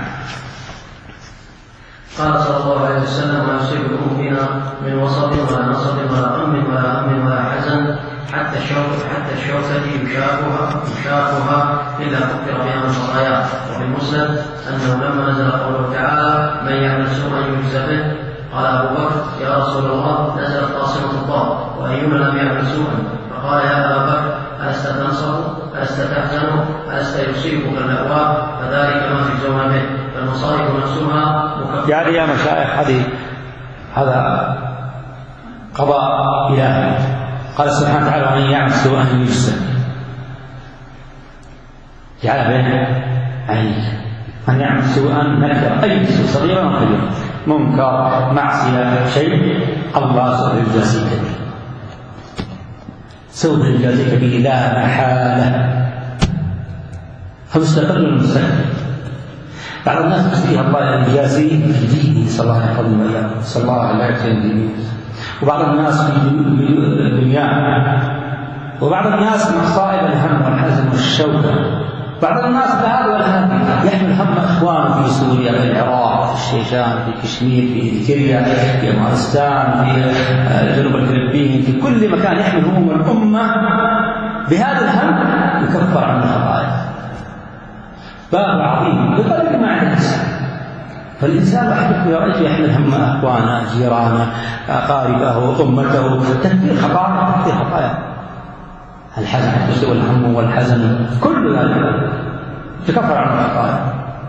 قال صلى الله عليه وسلم: ما يصيبكم فينا من وسط ولا نصب ولا غم ولا هم ولا حزن حتى الشوكة حتى الشوكة يشافها يشافها إلا كفر بها من خطاياه. وفي المسند أنه لما نزل قوله تعالى: من يعمل سوءا يجزى به، قال أبو بكر: يا رسول الله نزلت قاصمة الضاد وأينا لم يعمل سوءا، فقال: يا أبا بكر ألست تنصر ألست تحزن ألست يصيبك اللأواء فذلك ما تجزون به، فالمصائب نفسها مكفرة. يعني يا مشايخ هذه هذا قضاء إلهي. قال سبحانه وتعالى: ومن يعمل سوءا يجزى، جعل بين عينيك. من يعمل سوءا نكر أي سوء صغيرا وكبيرا، منكر معصية شيء، الله سوف يجازيك به، سوف يجازيك به لا محالة، فمستقل المستقبل. بعض الناس يخفيها الله يجازيه بدينه صلى الله عليه وسلم صلى الله عليه وسلم، وبعض الناس بالدنيا، وبعض الناس من مصائب الهم والحزن والشوكة. بعض الناس بهذا والهذا يحمل هم اخوانه في سوريا، في العراق، في الشيشان، في كشمير، في نيجيريا، في افغانستان، في جنوب الفلبين، في كل مكان يحمل هموم الامه. بهذا الهم يكفر عن الخطايا. باب عظيم بقدر ما عند الانسان. فالانسان وحده يرجع يحمل هم اخوانه، جيرانه، اقاربه، امته، تكفير خطايا تكفير خطايا. الحزن والهم والحزن كل ذلك تكفر عن الخطايا.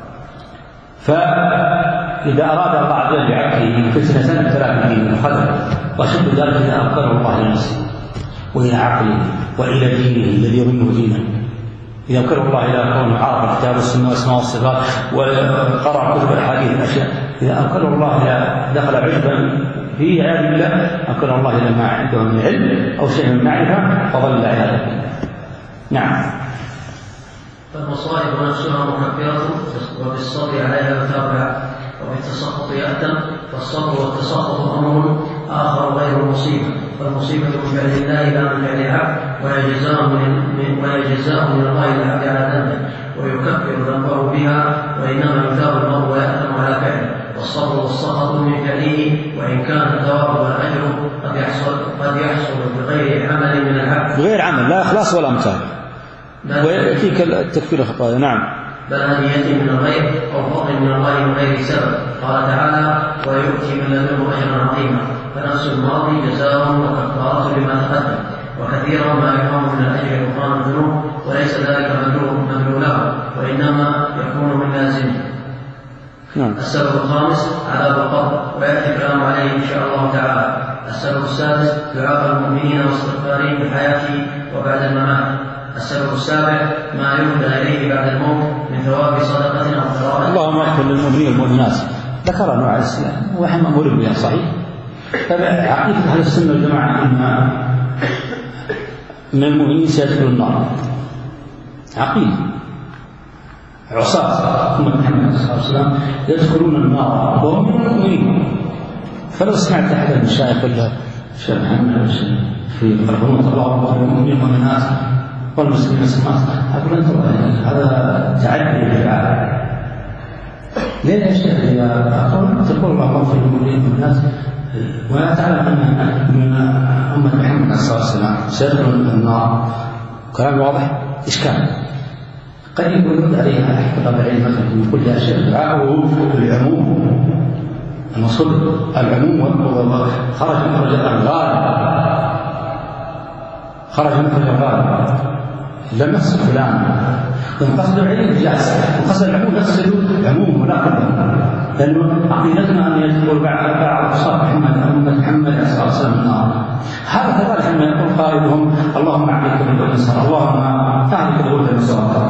فإذا أراد الله عز وجل بعبده فتنة ابتلاه به من الخلق، وأشد ذلك إذا أبقره الله إلى نفسه وإلى عقله وإلى دينه الذي يظنه دينا. إذا أبقره الله إلى كونه عرف الكتاب والسنة والأسماء والصفات وقرأ كتب الأحاديث الأشياء، إذا أبقره الله إلى دخل عجبا في عياذ بالله، أكرم الله إلى ما عنده من علم أو شيء من معرفة فضل عياذ بالله. نعم. فالمصائب نفسها مكفرة، وبالصبر عليها يتابع، وبالتسخط يأتم. فالصبر والتسخط أمر آخر غير المصيبة، فالمصيبة من فعل الله لا من فعل العبد، ويجزاه من الله العبد على ذنبه ويكفر ذنبه بها، وإنما يثاب المرء ويأثم على فعله. والصبر والسخط من فعله، وإن كان الثواب والأجر قد يحصل قد يحصل بغير عمل من العبد، بغير عمل لا إخلاص ولا متابعة، ويأتيك التكفير الخطايا. نعم. بل هدية من الغير أو فضل من الله من غير سبب. قال تعالى: ويؤتي من لدنه أجرا عظيما. فنفس الماضي جزاء وكفارة لما تقدم، وكثيرا ما يفهم من الأجر غفران الذنوب، وليس ذلك مدلوله، وإنما يكون من لازمه. نعم. السبب الخامس عذاب القبر، ويأتي الكلام عليه إن شاء الله تعالى. السبب السادس دعاء المؤمنين واستغفارهم في الحياة وبعد الممات. السبب السابع ما يهدى إليه بعد الموت من ثواب صدقة أو قراءة. اللهم اغفر للمؤمنين والمؤمنات. ذكر نوع عليه السلام ونحن مأمورين بها صحيح. عقيدة أهل السنة والجماعة أن من المؤمنين سيدخلون النار، عقيدة. عصاة أمة محمد صلى الله عليه وسلم يدخلون النار وهم من المؤمنين. فلو سمعت أحد المشايخ ولا الشيخ محمد في رحمه الله وبركاته المؤمنين والمؤمنات والمسلمين والمسلمات، أقول أنت هذا تعدي بالفعل. ليه يا شيخ؟ أقول تقول الله في المؤمنين والمؤمنات ولا تعلم أن من أمة محمد صلى الله عليه وسلم سيدخلون النار، كلام واضح. إشكال قد يكون يرد عليها أحد طلاب العلم مثلا يقول يا شيخ دعاؤه بالعموم، المقصود العموم خرج مخرج الغالب، خرج مخرج الغالب لم يقصد فلان، إن قصد العلم جاز، وقصد العموم يقصد العموم ولا كله، لأنه عقيدتنا أن يدخل بعض أصحاب محمد أمة محمد صلى الله عليه وسلم النار. هذا كذلك لما يقول قائلهم اللهم أعطيك من النصارى، اللهم أعطيك من النصارى،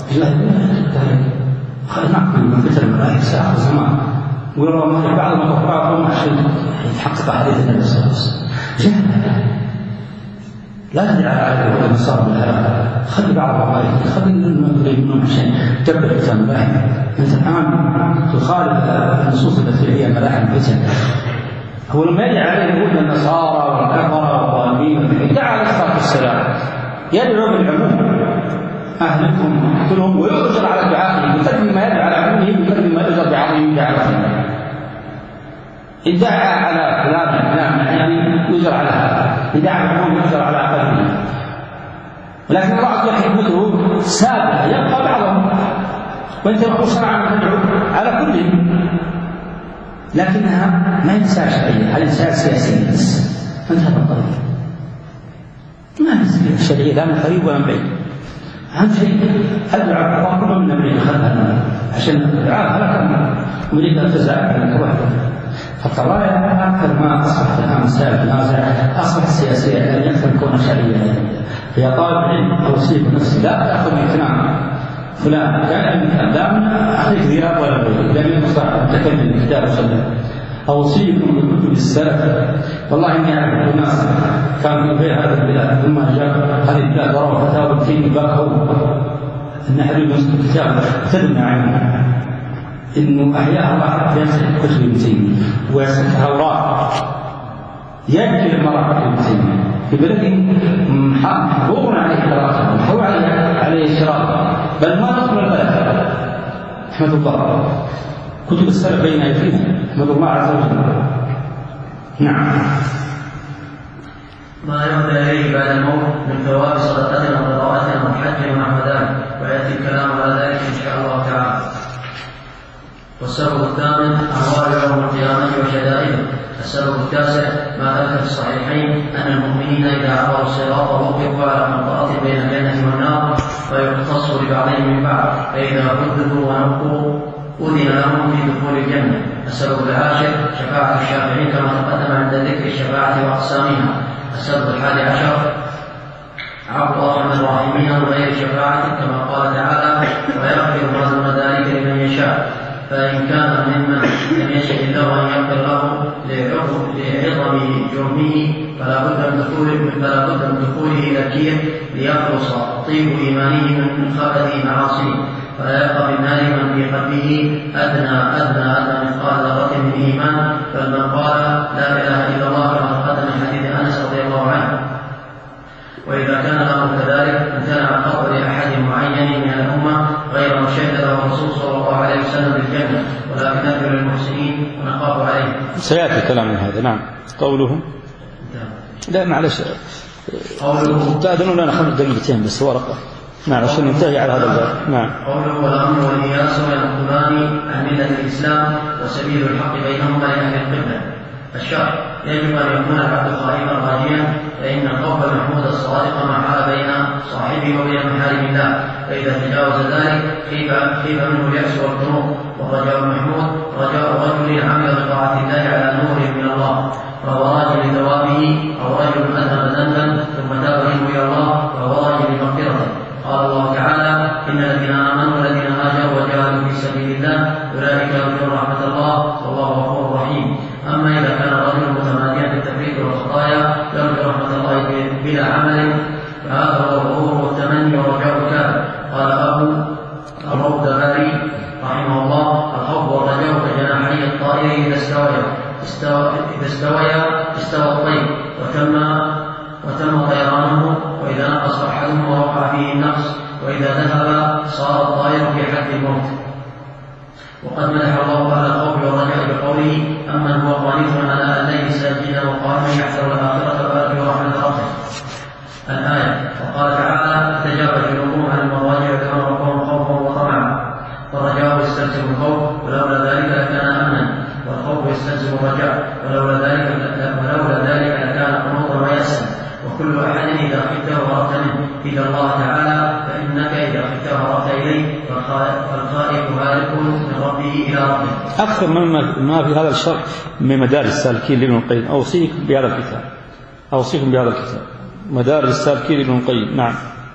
خلينا نعقل من فتر الملائكة ساعة زمان، ويرى بعض المقرآن عشان يتحقق حديث النبي صلى الله عليه وسلم. جهل لا تدعى على النصارى بالهلاك، خلي بعض الروايات خلي منهم عشان تبدأ الفتن ملاحم. أنت الآن تخالف النصوص التي هي ملاحم الفتن. هو لما يدعى عليه يقول النصارى والكفرة والظالمين، دعا عليه الصلاة والسلام يدعو بالعموم أهلكم كلهم ويؤجر على دعائه، يقدم ما يدعو على عمومه يقدم ما يؤجر بعظيم دعوته. ادعى على فلان فلان يعني يؤجر على هذا، ادعى على عموم يؤجر على أقله. ولكن الله أكبر حكمته سابقة يبقى بعضهم، وأنت يقول شرعا تدعو على كلهم، لكنها ما ينسى شرعية، هل ينسى سياسية بس. فانتهى الطريق ما هي شرعية لا من قريب ولا من بعيد. أهم شيء الدعاء الله كله من أمريكا خلها عشان الدعاء هلك أمريكا تزعل لك وحده. فالقضايا أكثر ما أصبحت الآن مسائل تنازع أصبحت سياسية يعني أكثر من كونها شرعية. هي طالب علم أو سيب نفسي لا تأخذ اهتمام فلان كان المثال لا من أخيك ذئاب ولا بيت لم يصح تكلم الكتاب وسلم أوصيكم بكتب السلف. والله إني أعرف الناس كانوا في غير هذه البلاد ثم جاء هذه البلاد وروا فتاوى الدين بكوا أن أحد المسلم الكتاب تدمع عنه إنه أحياء الله يمسك كتب ابن تيمية ويمسك أوراق يبكي المرأة ابن تيمية في بلد محظور عليه قراءته محظور عليه شراءه بل ما تدخل البلد. أحمد الله كتب السلف بين أيدينا أحمد الله عز وجل. نعم. ما يهدى إليه بعد الموت من ثواب صدقة أو قراءة أو حج ونحو ذلك، ويأتي الكلام على ذلك إن شاء الله تعالى. والسبب الثامن أموال يوم القيامة وشدائده. السبب التاسع ما ثبت في الصحيحين أن المؤمنين إذا عبروا الصراط وقفوا على منطقة بين الجنة والنار فيختص لبعضهم من بعض، فإذا ردوا ونقوا أذن لهم في دخول الجنة. السبب العاشر شفاعة الشافعين كما تقدم عند ذكر الشفاعة وأقسامها. السبب الحادي عشر عفو أرحم الراحمين وغير شفاعة كما قال تعالى ويغفر ما دون ذلك لمن يشاء. فإن كان ممن لم يشهد الله أن يغفر له لعظم جرمه فلا بد من دخوله فلا بد من دخوله إلى الكير ليخلص طيب إيمانه من خبث معاصيه، فلا يبقى في النار من في قلبه أدنى أدنى أدنى مثقال ذرة من إيمان. فمن قال لا إله إلا الله كما تقدم من حديث أنس رضي الله عنه. وإذا كان الأمر كذلك امتنع القول لأحد معين من الأمة غير شهد له الرسول صلى الله عليه وسلم بالجنة، ولكن نرجو للمحسنين ونخاف عليهم. سيأتي كلام من هذا. نعم. قوله لا معلش قوله تأذنوا لنا خمس دقيقتين بس ورقة. نعم عشان ننتهي على هذا الباب. نعم. قوله والأمن والإياس ينقلان عن ملة الإسلام وسبيل الحق بينهما لأهل القبلة. الشرع يجب أن يكون العبد خائفا راجيا، فإن الخوف المحمود الصادق ما حال بين صاحبه وبين محارم الله، فإذا تجاوز ذلك خيف منه اليأس والقنوط. والرجاء المحمود رجاء رجل عمل بطاعة الله على نور من الله فهو راج لثوابه، أو رجل أذنب ذنبا ثم تاب منه إلى الله فهو راج لمغفرته. قال الله تعالى: إن الذين آمنوا والذين هاجروا وجاهدوا في سبيل الله أولئك يرجون رحمة الله والله غفور رحيم. أما إذا كان الرجل متماديا في التفريط والخطايا يرجو رحمة الله بلا عمل فهذا هو الغرور والتمني والرجاء الكاذب. قال أبو الروضباري رحمه الله: الخوف والرجاء كجناحي الطائر إذا استويا استوى إذا استويا استوى الطير وتم وتم طيرانه، وإذا نقص أحدهم ووقع فيه النقص، وإذا ذهب صار الطائر في حد الموت. وقد مدح الله أهل الخوف والرجاء بقوله: أمن هو قانت على الليل ساجدا وقائما يحذر الآخرة ويرجو رحمة ربه. الآية. وقال تعالى: تتجافى جنوبهم عن المضاجع كما ربهم خوفا وطمعا. والرجاء يستلزم الخوف، ولولا ذلك لكان أمنا، والخوف يستلزم الرجاء، ولولا ذلك ولولا ذلك لكان قنوطا ويأسا. وكل أحد إذا خفته وأردت منه إلى الله تعالى فإنك إذا خفته وأردت إليه فالخائف هالك من ربه إلى ربه. أكثر مما ما في هذا الشرح من مدارس السالكين لابن القيم. أوصيكم بهذا الكتاب أوصيكم بهذا الكتاب مدارس السالكين لابن القيم. نعم.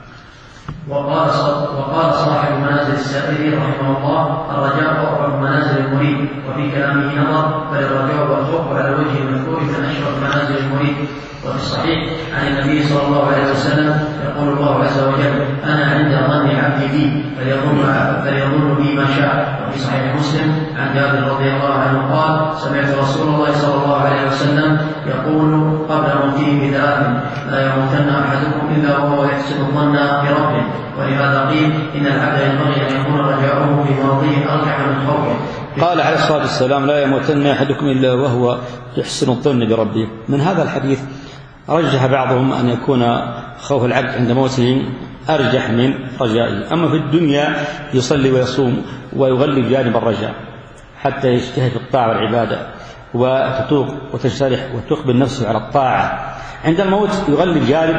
وقال وقال صاحب منازل السائرين رحمه الله: الرجاء أقرب منازل المريد. وفي كلامه نظر، فالرجاء والخوف على الوجه المذكور من أشرف منازل المريد. وفي الصحيح عن النبي صلى الله عليه وسلم يقول الله عز وجل: أنا عند ظن عبدي بي فليظن فليظن بي ما شاء. وفي صحيح مسلم عن جابر رضي الله عنه قال: سمعت رسول الله صلى الله عليه وسلم يقول قبل موته بثلاث: لا يموتن أحدكم إلا وهو يحسن الظن بربه. ولهذا قيل إن العبد ينبغي أن يكون رجاؤه في مرضه أرجح من خوفه. قال عليه الصلاة والسلام: لا يموتن أحدكم إلا وهو يحسن الظن بربه. من هذا الحديث رجح بعضهم أن يكون خوف العبد عند موته أرجح من رجائه. أما في الدنيا يصلي ويصوم ويغلب جانب الرجاء حتى يجتهد في الطاعة والعبادة وتتوق وتجترح وتقبل نفسه على الطاعة. عند الموت يغلب جانب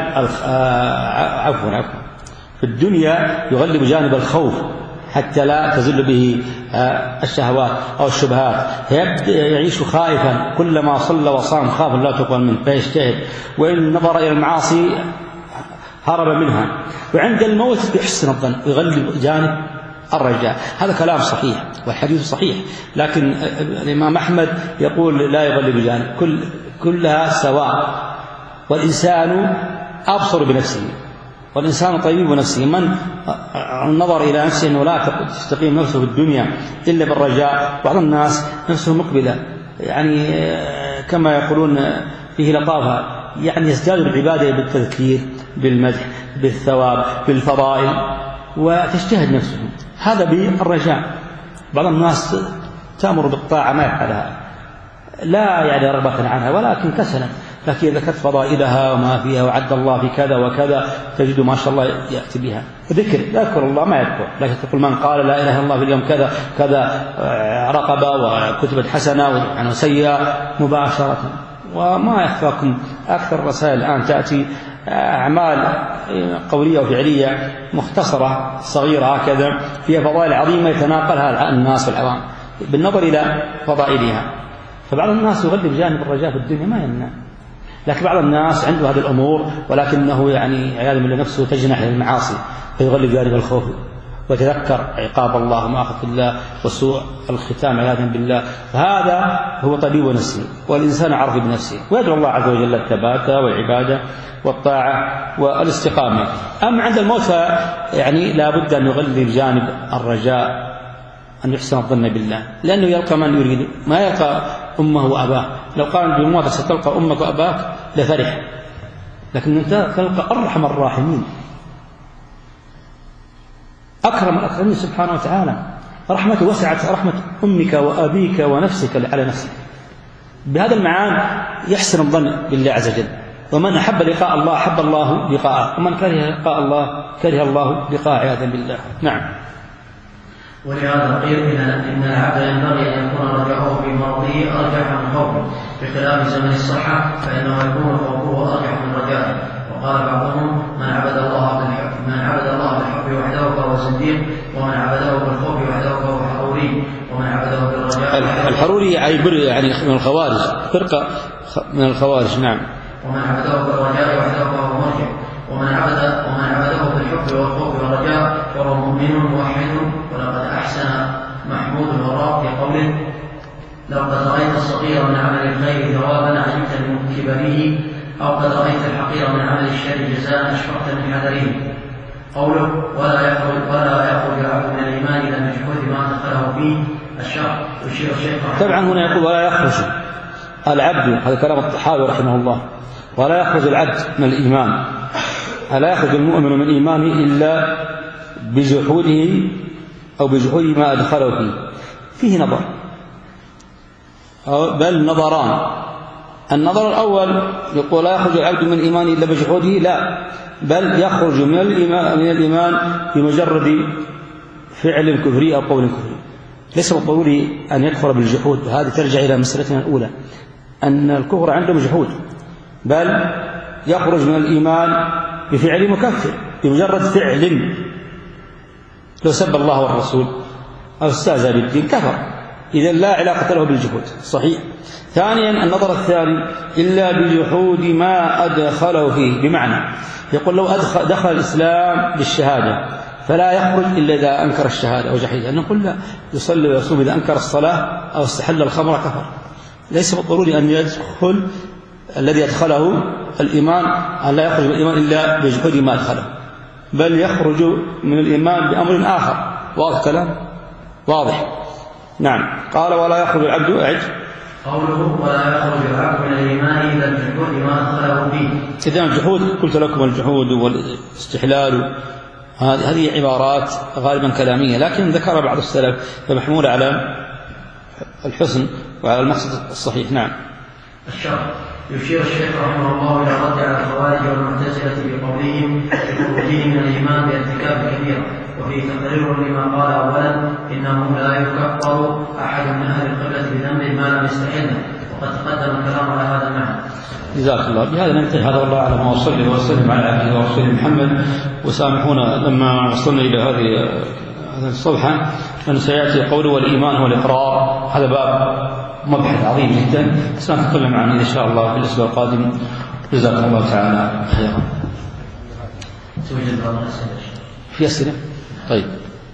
عفوا عفوا في الدنيا يغلب جانب الخوف حتى لا تزل به الشهوات أو الشبهات، فيبدأ يعيش خائفا، كلما صلى وصام خاف لا تقبل منه فيجتهد، وإن نظر إلى المعاصي هرب منها. وعند الموت يحسن الظن ويغلب جانب الرجاء. هذا كلام صحيح والحديث صحيح، لكن الإمام أحمد يقول لا يغلب جانب، كل كلها سواء، والإنسان أبصر بنفسه، والإنسان طيب نفسه. من نظر إلى نفسه أنه لا تستقيم نفسه في الدنيا إلا بالرجاء. بعض الناس نفسه مقبلة، يعني كما يقولون فيه لطافة، يعني يزداد العبادة بالتذكير بالمدح بالثواب بالفضائل وتجتهد نفسه، هذا بالرجاء. بعض الناس تأمر بالطاعة ما يفعلها، لا يعني رغبة عنها ولكن كسلا، لكن إذا ذكرت فضائلها وما فيها وعد الله في كذا وكذا تجد ما شاء الله يأتي بها. ذكر يذكر الله ما يذكر، لكن تقول من قال لا إله إلا الله في اليوم كذا كذا رقبة وكتبت حسنة وعنه سيئة مباشرة. وما يخفاكم أكثر الرسائل الآن تأتي أعمال قولية وفعلية مختصرة صغيرة هكذا فيها فضائل عظيمة يتناقلها الناس والعوام بالنظر إلى فضائلها. فبعض الناس يغلب جانب الرجاء في الدنيا ما يمنع، لكن بعض الناس عنده هذه الأمور ولكنه يعني عياذا بالله نفسه تجنح للمعاصي فيغلب جانب الخوف وتذكر عقاب الله ومآخذ الله وسوء الختام عياذا بالله. فهذا هو طبيب نفسه، والإنسان عارف بنفسه ويدعو الله عز وجل الثبات والعبادة والطاعة والاستقامة. أما عند الموت يعني لا بد أن يغلب جانب الرجاء، أن يحسن الظن بالله، لأنه يلقى من يريد، ما يلقى أمه وأباه. لو قال بالموت ستلقى أمك وأباك لفرح، لكن أنت تلقى أرحم الراحمين. أكرم الأكرمين سبحانه وتعالى، رحمته وسعت رحمة أمك وأبيك ونفسك على نفسك. بهذا المعان يحسن الظن بالله عز وجل، ومن أحب لقاء الله أحب الله لقاءه، ومن كره لقاء الله كره الله لقاء عياذا بالله. نعم. ولهذا قيل إن العبد ينبغي أن يكون رجعه في مرضه أرجح من خوفه، بخلاف زمن الصحة فإنه يكون خوفه أرجح من رجائه. وقال بعضهم من عبد الله بالحب من عبد الله بالحب وحده فهو زنديق، ومن عبده بالخوف وحده فهو حروري، ومن عبده بالرجاء. الحروري يعني من الخوارج، فرقة من الخوارج. نعم. ومن عبده بالرجاء وحده فهو مرجع، ومن عبد ومن عبده بالحب والخوف والرجاء فهو مؤمن موحد. ولقد أحسن محمود الوراء في قوله: لو قد رأيت الصغير من عمل الخير ثوابا عجبت من كبره، أو قد رأيت الحقير من عمل الشر جزاء أشفقت من حذره. قوله: ولا يخرج ولا يخرج العبد من الإيمان إلا بجحود ما دخله فيه الشر. يشير الشيخ طبعا هنا يقول ولا يخرج العبد، هذا كلام الطحاوي رحمه الله، ولا يخرج العبد من الإيمان، ألا يخرج المؤمن من إيمانه إلا بجحوده أو بجحود ما أدخله فيه. فيه نظر، بل نظران. النظر الأول يقول لا يخرج العبد من إيمانه إلا بجحوده، لا، بل يخرج من الإيمان, من الإيمان بمجرد فعل كفري أو قول كفري. ليس بالضروري أن يكفر بالجحود، هذه ترجع إلى مسألتنا الأولى أن الكفر عندهم جحود، بل يخرج من الإيمان بفعل مكفر بمجرد فعل. لو سب الله والرسول أو استهزأ بالدين كفر، إذا لا علاقة له بالجحود. صحيح. ثانيا النظر الثاني إلا بجحود ما أدخله فيه، بمعنى يقول لو أدخل دخل الإسلام بالشهادة فلا يخرج إلا إذا أنكر الشهادة أو جحيدها. نقول لا، يصلي ويصوم إذا أنكر الصلاة أو استحل الخمر كفر. ليس بالضروري أن يدخل الذي أدخله الإيمان أن لا يخرج من الإيمان إلا بجحود ما أدخله، بل يخرج من الإيمان بأمر آخر. واضح كلام؟ واضح. نعم. قال ولا يخرج العبد أعد قوله ولا يخرج العبد من الإيمان إلا بجحود ما أدخله فيه. إذا الجحود قلت لكم الجحود والاستحلال هذه عبارات غالبا كلامية، لكن ذكر بعض السلف فمحمول على الحسن وعلى المقصد الصحيح. نعم. الشرح. يشير الشيخ رحمه الله إلى الرد على الخوارج والمعتزلة بقولهم بخروجهم من الإيمان بارتكاب كبيرة، وفي تقرير لما قال أولا إنه لا يكفر أحد من أهل القبلة بذنب ما لم يستحله، وقد تقدم الكلام على هذا المعنى. جزاك الله. بهذا ننتهي. هذا والله أعلم، وصلي وسلم على عبده ورسوله محمد. وسامحونا لما وصلنا إلى هذه هذه الصفحة أن سيأتي قوله والإيمان هو الإقرار. هذا باب مبحث عظيم جدا، سنتكلم عنه إن شاء الله في الأسبوع القادم. جزاكم الله تعالى خيرا. في أسئلة؟ طيب.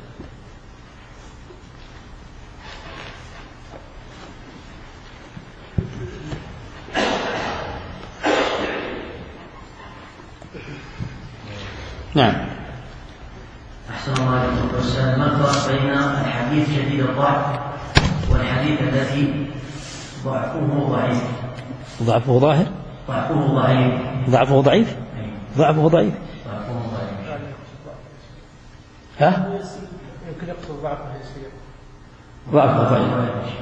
نعم. أحسن الله عليكم أستاذ، ما الفرق بين الحديث شديد الضعف والحديث الذي ضعفه ضعيف؟ ضعفه ظاهر؟ ضعفه ضعيف. ضعفه ضعيف؟ ضعفه ضعيف. ضعفه ضعيف. ها؟ يمكن يقصد ضعفه يسير. ضعفه ضعيف.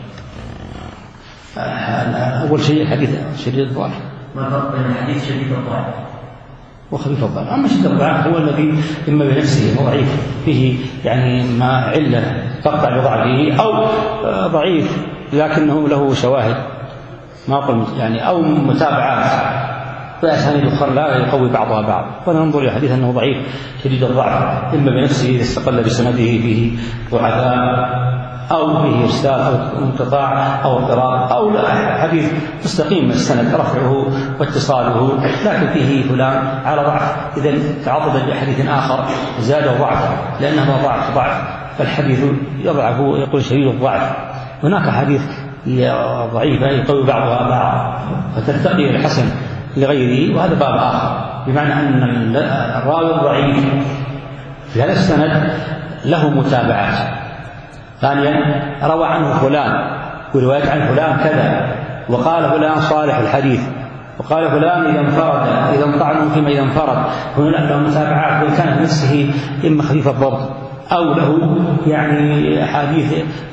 أول شيء الحديث شديد الضعف. ما الفرق بين الحديث شديد الضعف وخفيف الضعف؟ أما شديد الضعف هو الذي إما بنفسه ضعيف فيه يعني ما علة تقطع بضعفه، أو ضعيف لكنه له شواهد ما أقول يعني أو متابعات بأسانيد أخرى لا يقوي بعضها بعض. فننظر إلى الحديث أنه ضعيف شديد الضعف إما بنفسه إذا استقل بسنده فيه ضعفاء أو فيه إرسال أو انقطاع أو اضطراب، أو لا حديث مستقيم السند رفعه واتصاله لكن فيه فلان على ضعف، إذا تعضد بحديث آخر زاد ضعفا لأنه ضعف ضعف فالحديث يضعف يقول شديد الضعف. هناك حديث ضعيفة يقوي بعضها بعض فترتقي الحسن لغيره، وهذا باب آخر، بمعنى أن الراوي الضعيف في هذا السند له متابعات. ثانيا روى عنه فلان ورواية عن فلان كذا، وقال فلان صالح الحديث، وقال فلان إذا انفرد إذا انطعنوا فيما إذا انفرد، هنا له متابعات وإن كان في نفسه إما خفيف الضبط أو له يعني أحاديث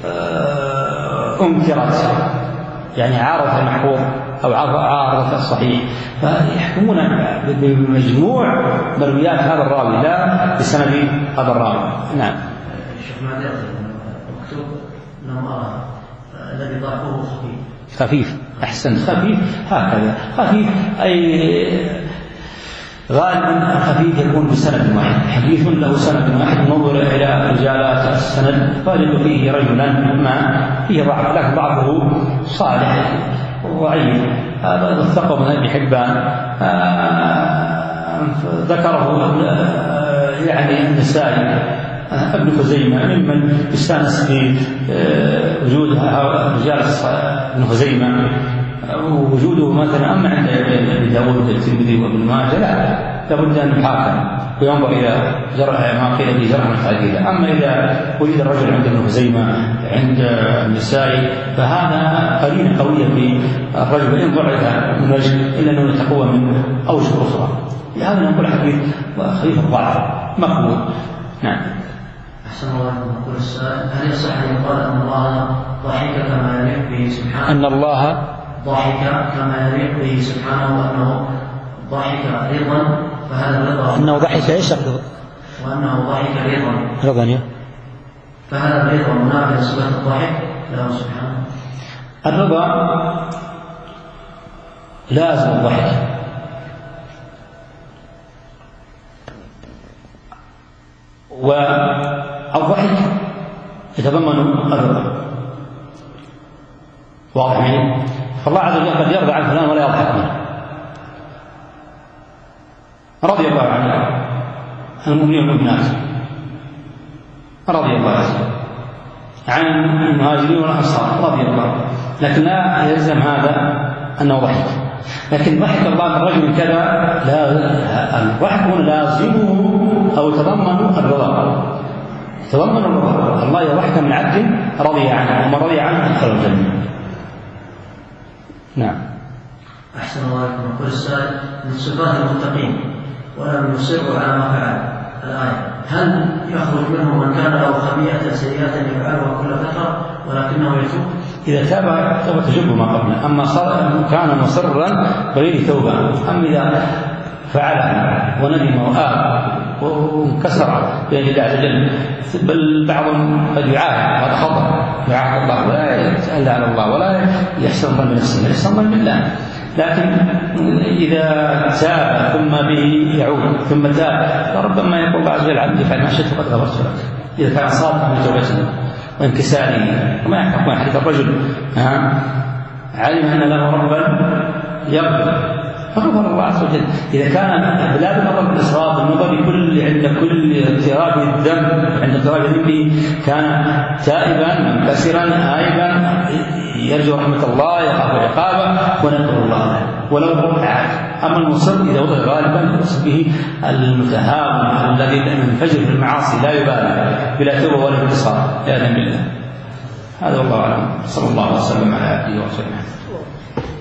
أنكرت يعني عارضة المحفوظ أو عارضة الصحيح، فيحكمون بمجموع مرويات هذا الراوي لا بسند هذا الراوي. نعم. شيخ معذرة مكتوب أنه الذي ضعفه خفيف. خفيف، أحسن، خفيف هكذا، خفيف أي غالبا خفيف يكون بسند واحد، حديث له سند واحد ننظر إلى رجالات السند فوجد فيه رجلا ما فيه ضعف لكن ضعفه صالح ضعيف، هذا الثقة من ابن حبان ذكره يعني النسائي ابن خزيمة ممن يستانس بوجود رجال ابن خزيمة وجوده مثلا. أما عند ابن داود الترمذي وابن ماجه لا، لابد أن يحاكم وينظر إلى جرح ما قيل به جرح متعددة. أما إذا وجد الرجل عند ابن خزيمة عند النسائي فهذا قرينة قوية في الرجل إن ضعف من رجل إلا أنه يتقوى من أوجه أخرى، لهذا نقول حديث خفيف الضعف مقبول. نعم. أحسن الله عليكم. يقول السائل: هل يصح أن يقال أن الله ضحك كما يليق به سبحانه؟ أن الله ضحك كما يليق به سبحانه، وأنه ضحك رضا، فهذا الرضا أنه ضحك إيش رضا؟ وأنه ضحك رضا رضا فهذا الرضا منافي لصفة الضحك له سبحانه. الرضا لازم الضحك، والضحك يتضمن الرضا، واضح معي؟ فالله عز وجل قد يرضى عن فلان ولا يضحك منه. رضي الله عن المؤمنين والمؤمنات، رضي الله عن المهاجرين والأنصار، رضي الله، لكن لا يلزم هذا أنه ضحك. لكن ضحك الله من رجل كذا، لا، الضحك هنا لازمه أو يتضمن الرضا، يتضمن الرضا. الله يضحك من عبد رضي عنه، ومن رضي عنه أدخل الجنة. نعم. أحسن الله عليكم. يقول السائل: من صفات المتقين ولم يصروا على ما فعل الآية، هل يخرج منه من كان له خبيئة سيئة يفعلها كل فترة ولكنه يتوب؟ إذا تاب توبة تجب ما قبله، أما كان مصرا بغير توبة، أما إذا فعلها وندم وآب وانكسر بين الله عز وجل، بل بعضهم قد يعاهد، هذا خطأ، يعاهد الله ولا يتألى على الله ولا يحسن ظن بنفسه، يحسن ظن بالله. لكن إذا تاب ثم به يعود ثم تاب فربما يقول الله عز وجل: عبدي فعل ما شئت فقد غفرت لك، إذا كان صادقا من توبته وانكساره. وما يحكم حديث الرجل علم أن له ربا يغفر فغفر الله عز وجل. إذا كان بلا بالنظر بالإسراف، النظر بكل عند كل اقتراب الذنب، عند اقتراب ذنبه كان تائبا منكسرا آيبا يرجو رحمة الله يخاف عقابه ونذكر الله له ولو عاد. أما المصر إذا وضع غالبا يقصد به المتهاون الذي ينفجر في المعاصي لا يبالي بلا توبة ولا انتصار يا ذنب الله. هذا والله أعلم. صلى الله وسلم على عبده ورسوله.